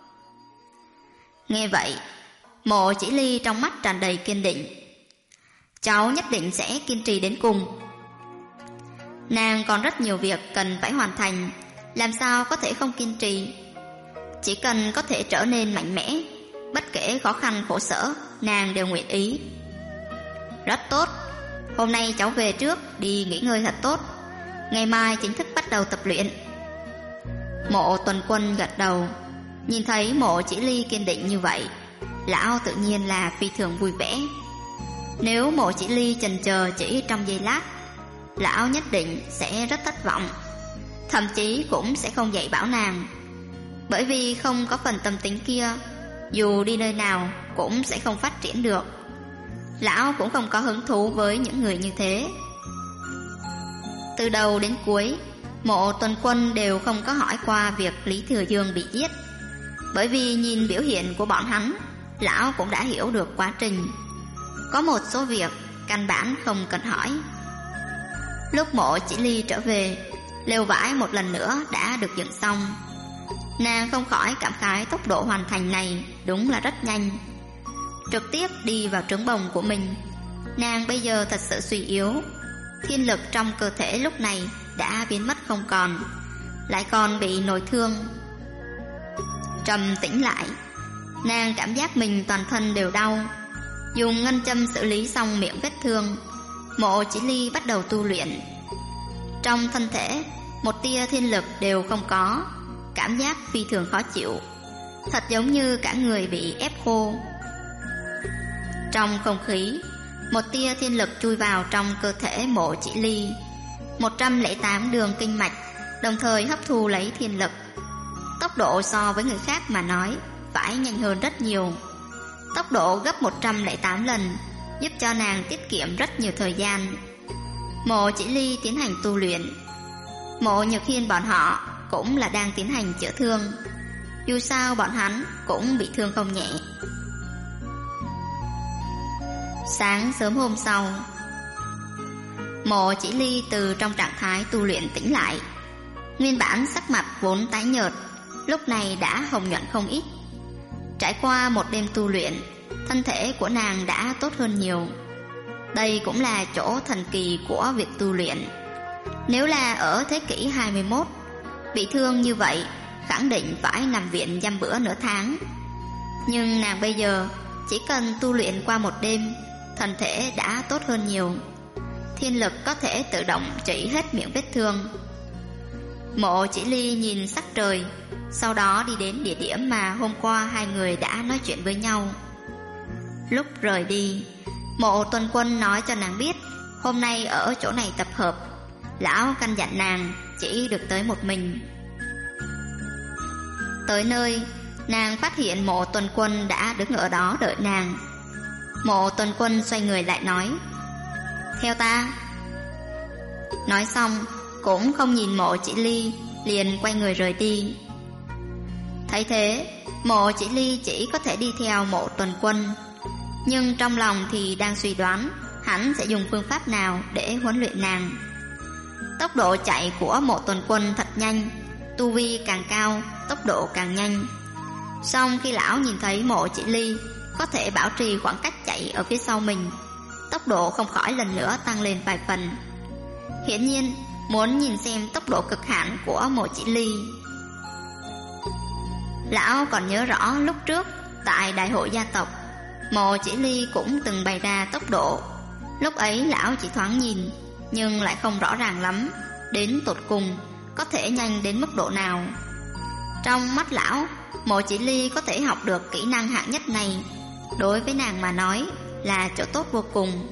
Nghe vậy, Mộ Chỉ Ly trong mắt tràn đầy kiên định. Cháu nhất định sẽ kiên trì đến cùng. Nàng còn rất nhiều việc cần phải hoàn thành, làm sao có thể không kiên trì. Chỉ cần có thể trở nên mạnh mẽ, bất kể khó khăn khổ sở, nàng đều nguyện ý. Rất tốt, hôm nay cháu về trước, đi nghỉ ngơi thật tốt. Ngày mai chính thức bắt đầu tập luyện. Mộ Tuần Quân gật đầu. Nhìn thấy Mộ Chỉ Ly kiên định như vậy, lão tự nhiên là phi thường vui vẻ. Nếu Mộ Chỉ Ly chần chờ chỉ trong giây lát, lão nhất định sẽ rất thất vọng, thậm chí cũng sẽ không dạy bảo nàng. Bởi vì không có phần tâm tính kia, dù đi nơi nào cũng sẽ không phát triển được. Lão cũng không có hứng thú với những người như thế. Từ đầu đến cuối, Mộ Tuần Quân đều không có hỏi qua việc Lý Thừa Dương bị giết. Bởi vì nhìn biểu hiện của bọn hắn, lão cũng đã hiểu được quá trình. Có một số việc căn bản không cần hỏi. Lúc Mộ Chỉ Ly trở về, lều vải một lần nữa đã được dựng xong. Nàng không khỏi cảm khái tốc độ hoàn thành này đúng là rất nhanh. Trực tiếp đi vào trứng bồng của mình. Nàng bây giờ thật sự suy yếu, thiên lực trong cơ thể lúc này đã biến mất không còn, lại còn bị nội thương. Trầm tĩnh lại, nàng cảm giác mình toàn thân đều đau. Dùng ngân châm xử lý xong miệng vết thương, Mộ Chỉ Ly bắt đầu tu luyện. Trong thân thể, một tia thiên lực đều không có, cảm giác phi thường khó chịu, thật giống như cả người bị ép khô. Trong không khí, một tia thiên lực chui vào trong cơ thể Mộ Chỉ Ly. 108 đường kinh mạch đồng thời hấp thu lấy thiên lực. Tốc độ so với người khác mà nói phải nhanh hơn rất nhiều. Tốc độ gấp 108 lần, giúp cho nàng tiết kiệm rất nhiều thời gian. Mộ Chỉ Ly tiến hành tu luyện. Mộ Nhược Hiên bọn họ cũng là đang tiến hành chữa thương. Dù sao bọn hắn cũng bị thương không nhẹ. Sáng sớm hôm sau, Mộ Chỉ Ly từ trong trạng thái tu luyện tỉnh lại. Nguyên bản sắc mặt vốn tái nhợt, lúc này đã hồng nhuận không ít. Trải qua một đêm tu luyện, thân thể của nàng đã tốt hơn nhiều. Đây cũng là chỗ thần kỳ của việc tu luyện. Nếu là ở thế kỷ 21, bị thương như vậy khẳng định phải nằm viện dăm bữa nửa tháng. Nhưng nàng bây giờ chỉ cần tu luyện qua một đêm, thân thể đã tốt hơn nhiều. Thiên lực có thể tự động trị hết miệng vết thương. Mộ Chỉ Ly nhìn sắc trời, sau đó đi đến địa điểm mà hôm qua hai người đã nói chuyện với nhau. Lúc rời đi, Mộ Tuần Quân nói cho nàng biết hôm nay ở chỗ này tập hợp. Lão căn dặn nàng chỉ được tới một mình. Tới nơi, nàng phát hiện Mộ Tuần Quân đã đứng ở đó đợi nàng. Mộ Tuần Quân xoay người lại nói, theo ta. Nói xong cũng không nhìn Mộ Chỉ Ly, liền quay người rời đi. Thấy thế, Mộ Chỉ Ly chỉ có thể đi theo Mộ Tuần Quân, nhưng trong lòng thì đang suy đoán hắn sẽ dùng phương pháp nào để huấn luyện nàng. Tốc độ chạy của Mộ Tuần Quân thật nhanh, tu vi càng cao, tốc độ càng nhanh. Song khi lão nhìn thấy Mộ Chỉ Ly, có thể bảo trì khoảng cách chạy ở phía sau mình, tốc độ không khỏi lần nữa tăng lên vài phần. Hiển nhiên muốn nhìn xem tốc độ cực hạn của Mộ Chỉ Ly. Lão còn nhớ rõ lúc trước tại đại hội gia tộc, Mộ Chỉ Ly cũng từng bày ra tốc độ. Lúc ấy lão chỉ thoáng nhìn, nhưng lại không rõ ràng lắm đến tột cùng có thể nhanh đến mức độ nào. Trong mắt lão, Mộ Chỉ Ly có thể học được kỹ năng hạng nhất này, đối với nàng mà nói là chỗ tốt vô cùng.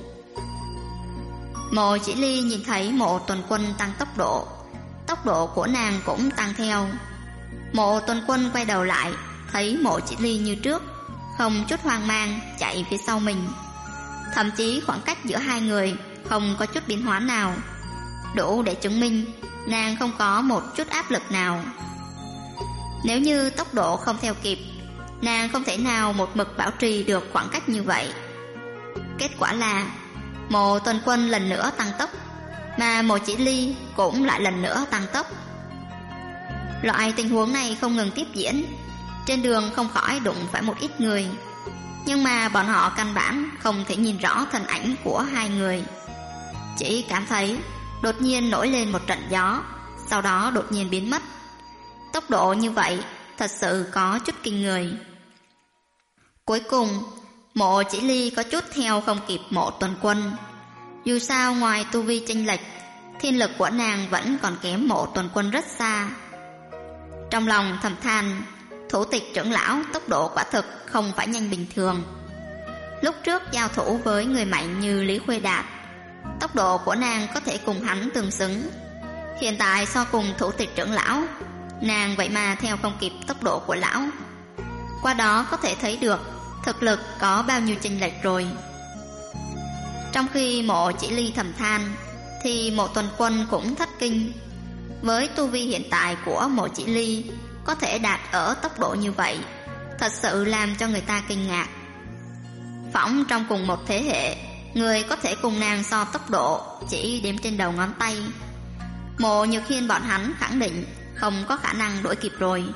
Mộ Chỉ Ly nhìn thấy Mộ Tuần Quân tăng tốc độ của nàng cũng tăng theo. Mộ Tuần Quân quay đầu lại, thấy Mộ Chỉ Ly như trước, không chút hoang mang chạy phía sau mình. Thậm chí khoảng cách giữa hai người không có chút biến hóa nào, đủ để chứng minh nàng không có một chút áp lực nào. Nếu như tốc độ không theo kịp, nàng không thể nào một mực bảo trì được khoảng cách như vậy. Kết quả là Mộ Tuần Quân lần nữa tăng tốc, mà Mộ Chỉ Ly cũng lại lần nữa tăng tốc. Loại tình huống này không ngừng tiếp diễn, trên đường không khỏi đụng phải một ít người, nhưng mà bọn họ căn bản không thể nhìn rõ thân ảnh của hai người, chỉ cảm thấy đột nhiên nổi lên một trận gió, sau đó đột nhiên biến mất. Tốc độ như vậy thật sự có chút kinh người. Cuối cùng Mộ Chỉ Ly có chút theo không kịp Mộ Tuần Quân. Dù sao ngoài tu vi chênh lệch, thiên lực của nàng vẫn còn kém Mộ Tuần Quân rất xa. Trong lòng thầm than, thủ tịch trưởng lão tốc độ quả thực không phải nhanh bình thường. Lúc trước giao thủ với người mạnh như Lý Khuê Đạt, tốc độ của nàng có thể cùng hắn tương xứng. Hiện tại so cùng thủ tịch trưởng lão, nàng vậy mà theo không kịp tốc độ của lão. Qua đó có thể thấy được thực lực có bao nhiêu chênh lệch rồi. Trong khi Mộ Chỉ Ly thầm than, thì Mộ Tuần Quân cũng thất kinh. Với tu vi hiện tại của Mộ Chỉ Ly, có thể đạt ở tốc độ như vậy, thật sự làm cho người ta kinh ngạc. Phỏng trong cùng một thế hệ, người có thể cùng nàng so tốc độ chỉ đếm trên đầu ngón tay. Mộ Nhược Hiên bọn hắn khẳng định không có khả năng đuổi kịp rồi.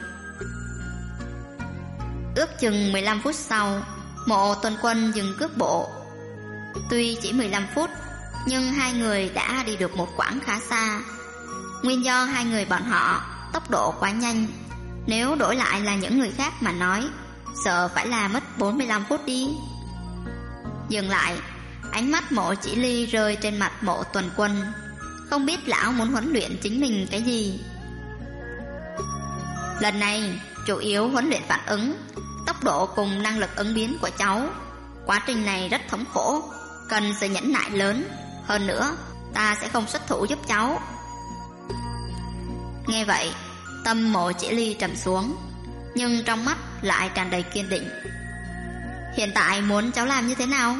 Ước chừng 15 phút sau, Mộ Tuần Quân dừng cước bộ. Tuy chỉ 15 phút, nhưng hai người đã đi được một quãng khá xa. Nguyên do hai người bọn họ tốc độ quá nhanh, nếu đổi lại là những người khác mà nói, sợ phải là mất 45 phút đi. Dừng lại, ánh mắt Mộ Chỉ Ly rơi trên mặt Mộ Tuần Quân, không biết lão muốn huấn luyện chính mình cái gì. Lần này chủ yếu huấn luyện phản ứng, tốc độ cùng năng lực ứng biến của cháu. Quá trình này rất thống khổ, cần sự nhẫn nại lớn. Hơn nữa, ta sẽ không xuất thủ giúp cháu. Nghe vậy, tâm Mộ Chỉ Ly trầm xuống, nhưng trong mắt lại tràn đầy kiên định. Hiện tại muốn cháu làm như thế nào?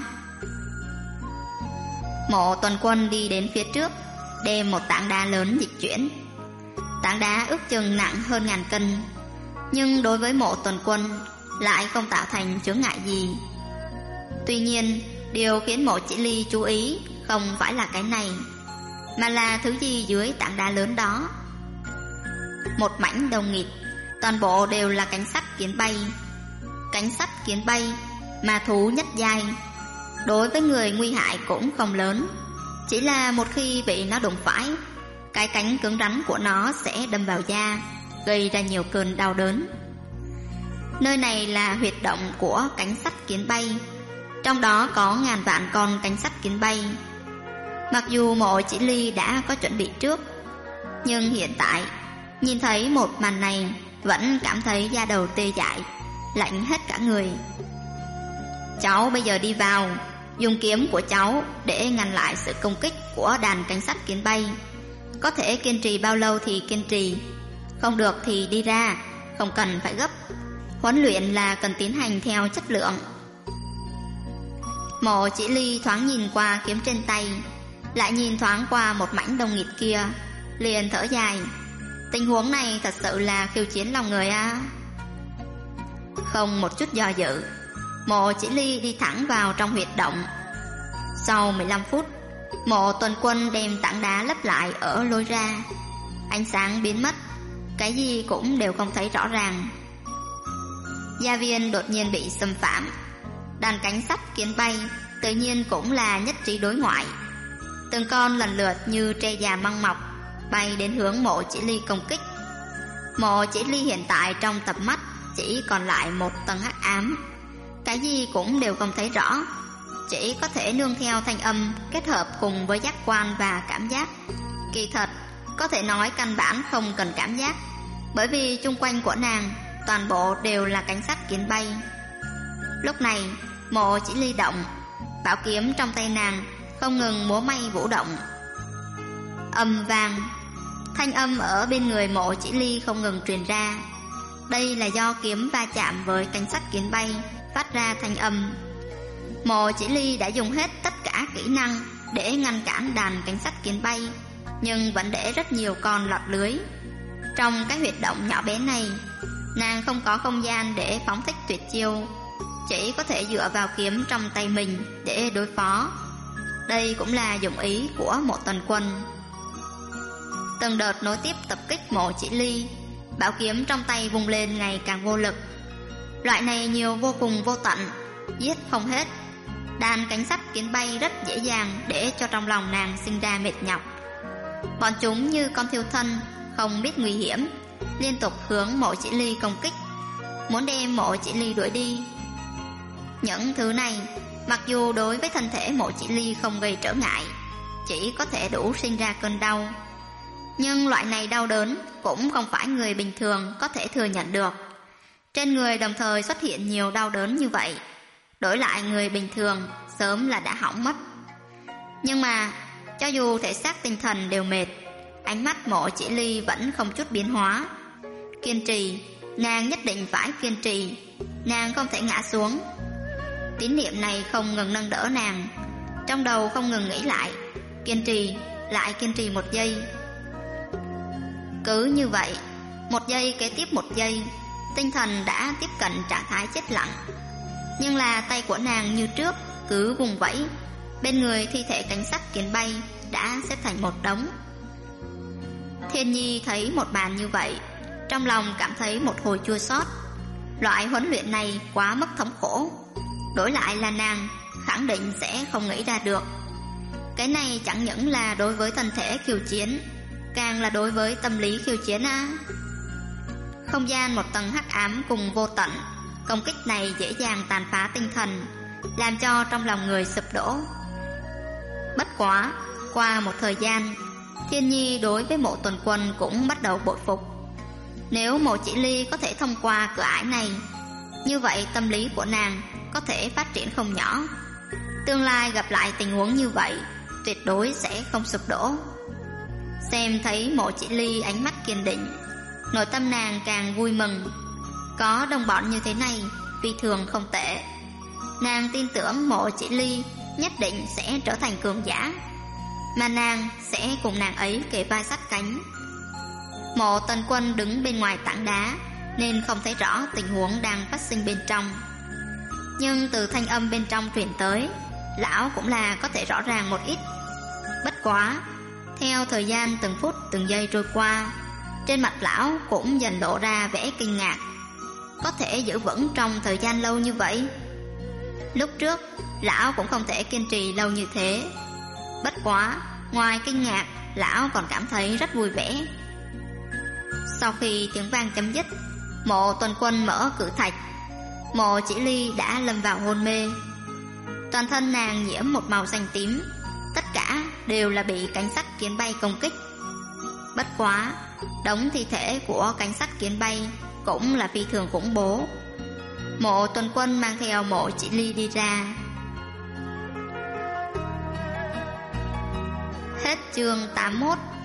Mộ Tuần Quân đi đến phía trước, đem một tảng đá lớn dịch chuyển. Tảng đá ước chừng nặng hơn 1000 cân, nhưng đối với Mộ Tuần Quân lại không tạo thành chướng ngại gì. Tuy nhiên, điều khiến Mộ Chỉ Ly chú ý không phải là cái này, mà là thứ gì dưới tảng đá lớn đó. Một mảnh đông nghịt, toàn bộ đều là cánh sắt kiến bay. Cánh sắt kiến bay, ma thú nhất giai, đối với người nguy hại cũng không lớn, chỉ là một khi bị nó đụng phải, cái cánh cứng rắn của nó sẽ đâm vào da, gây ra nhiều cơn đau đớn. Nơi này là huyệt động của cánh sắt kiến bay, trong đó có ngàn vạn con cánh sắt kiến bay. Mặc dù Mộ Chỉ Ly đã có chuẩn bị trước, nhưng hiện tại nhìn thấy một màn này vẫn cảm thấy da đầu tê dại, lạnh hết cả người. Cháu bây giờ đi vào, dùng kiếm của cháu để ngăn lại sự công kích của đàn cánh sắt kiến bay. Có thể kiên trì bao lâu thì kiên trì, không được thì đi ra, không cần phải gấp. Huấn luyện là cần tiến hành theo chất lượng. Mộ Chỉ Ly thoáng nhìn qua kiếm trên tay, lại nhìn thoáng qua một mảnh đông nghịt kia, liền thở dài. Tình huống này thật sự là khiêu chiến lòng người a. Không một chút do dự, Mộ Chỉ Ly đi thẳng vào trong huyệt động. Sau 15 phút, Mộ Tuần Quân đem tảng đá lấp lại ở lối ra. Ánh sáng biến mất, cái gì cũng đều không thấy rõ ràng. Gia viên đột nhiên bị xâm phạm. đàn cánh sắt kiến bay tự nhiên cũng là nhất trí đối ngoại. Từng con lần lượt như tre già măng mọc bay đến hướng Mộ Chỉ Ly công kích. Mộ Chỉ Ly hiện tại trong tầm mắt chỉ còn lại một tầng hắc ám, cái gì cũng đều không thấy rõ, chỉ có thể nương theo thanh âm kết hợp cùng với giác quan và cảm giác. Kỳ thật có thể nói căn bản không cần cảm giác, bởi vì chung quanh của nàng toàn bộ đều là cánh sắt kiến bay. Lúc này Mộ Chỉ Ly động, bảo kiếm trong tay nàng không ngừng múa may vũ động. Âm vang, thanh âm ở bên người Mộ Chỉ Ly không ngừng truyền ra. Đây là do kiếm va chạm với cánh sắt kiến bay phát ra thanh âm. Mộ Chỉ Ly đã dùng hết tất cả kỹ năng để ngăn cản đàn cánh sắt kiến bay, nhưng vẫn để rất nhiều con lọt lưới. Trong cái huyệt động nhỏ bé này, nàng không có không gian để phóng thích tuyệt chiêu, chỉ có thể dựa vào kiếm trong tay mình để đối phó. Đây cũng là dụng ý của Mộ Tuần Quân. Từng đợt nối tiếp tập kích Mộ Chỉ Ly, bảo kiếm trong tay vung lên ngày càng vô lực. Loại này nhiều vô cùng vô tận, giết không hết. Đàn cánh sắt kiến bay rất dễ dàng để cho trong lòng nàng sinh ra mệt nhọc. Bọn chúng như con thiêu thân, không biết nguy hiểm, liên tục hướng Mộ Chỉ Ly công kích, muốn đem Mộ Chỉ Ly đuổi đi. Những thứ này mặc dù đối với thân thể Mộ Chỉ Ly không gây trở ngại, chỉ có thể đủ sinh ra cơn đau, nhưng loại này đau đớn cũng không phải người bình thường có thể thừa nhận được. Trên người đồng thời xuất hiện nhiều đau đớn như vậy, đổi lại người bình thường sớm là đã hỏng mất. Nhưng mà cho dù thể xác tinh thần đều mệt, ánh mắt Mộ Chỉ Ly vẫn không chút biến hóa. Kiên trì, nàng nhất định phải kiên trì, nàng không thể ngã xuống. Tín niệm này không ngừng nâng đỡ nàng, trong đầu không ngừng nghĩ lại, kiên trì, lại kiên trì một giây. Cứ như vậy, một giây kế tiếp một giây, tinh thần đã tiếp cận trạng thái chết lặng. Nhưng là tay của nàng như trước cứ vùng vẫy, bên người thi thể cánh sắt kiến bay đã xếp thành một đống. Thiên Nhi thấy một màn như vậy, trong lòng cảm thấy một hồi chua xót. Loại huấn luyện này quá mức thống khổ, đổi lại là nàng khẳng định sẽ không nghĩ ra được. Cái này chẳng những là đối với thân thể khiêu chiến, càng là đối với tâm lý khiêu chiến á. Không gian một tầng hắc ám cùng vô tận, công kích này dễ dàng tàn phá tinh thần, làm cho trong lòng người sụp đổ. Bất quá, qua một thời gian, Thiên Nhi đối với Mộ Tuần Quân cũng bắt đầu bội phục. Nếu Mộ Chỉ Ly có thể thông qua cửa ải này, như vậy tâm lý của nàng có thể phát triển không nhỏ. Tương lai gặp lại tình huống như vậy, tuyệt đối sẽ không sụp đổ. Xem thấy Mộ Chỉ Ly ánh mắt kiên định, nội tâm nàng càng vui mừng. Có đồng bọn như thế này, phi thường không tệ. Nàng tin tưởng Mộ Chỉ Ly nhất định sẽ trở thành cường giả, mà nàng sẽ cùng nàng ấy kề vai sát cánh. Mộ Tần Quân đứng bên ngoài tảng đá nên không thấy rõ tình huống đang phát sinh bên trong, nhưng từ thanh âm bên trong truyền tới, lão cũng là có thể rõ ràng một ít. Bất quá, theo thời gian từng phút từng giây trôi qua, trên mặt lão cũng dần lộ ra vẻ kinh ngạc. Có thể giữ vững trong thời gian lâu như vậy, lúc trước lão cũng không thể kiên trì lâu như thế. Bất quá, ngoài kinh ngạc, lão còn cảm thấy rất vui vẻ. Sau khi tiếng vang chấm dứt, Mộ Tuần Quân mở cự thạch. Mộ Chỉ Ly đã lâm vào hôn mê. Toàn thân nàng nhiễm một màu xanh tím, tất cả đều là bị cánh sắt kiến bay công kích. Bất quá, đống thi thể của cánh sắt kiến bay cũng là phi thường khủng bố. Mộ Tuần Quân mang theo Mộ Chỉ Ly đi ra. Hết chương 81.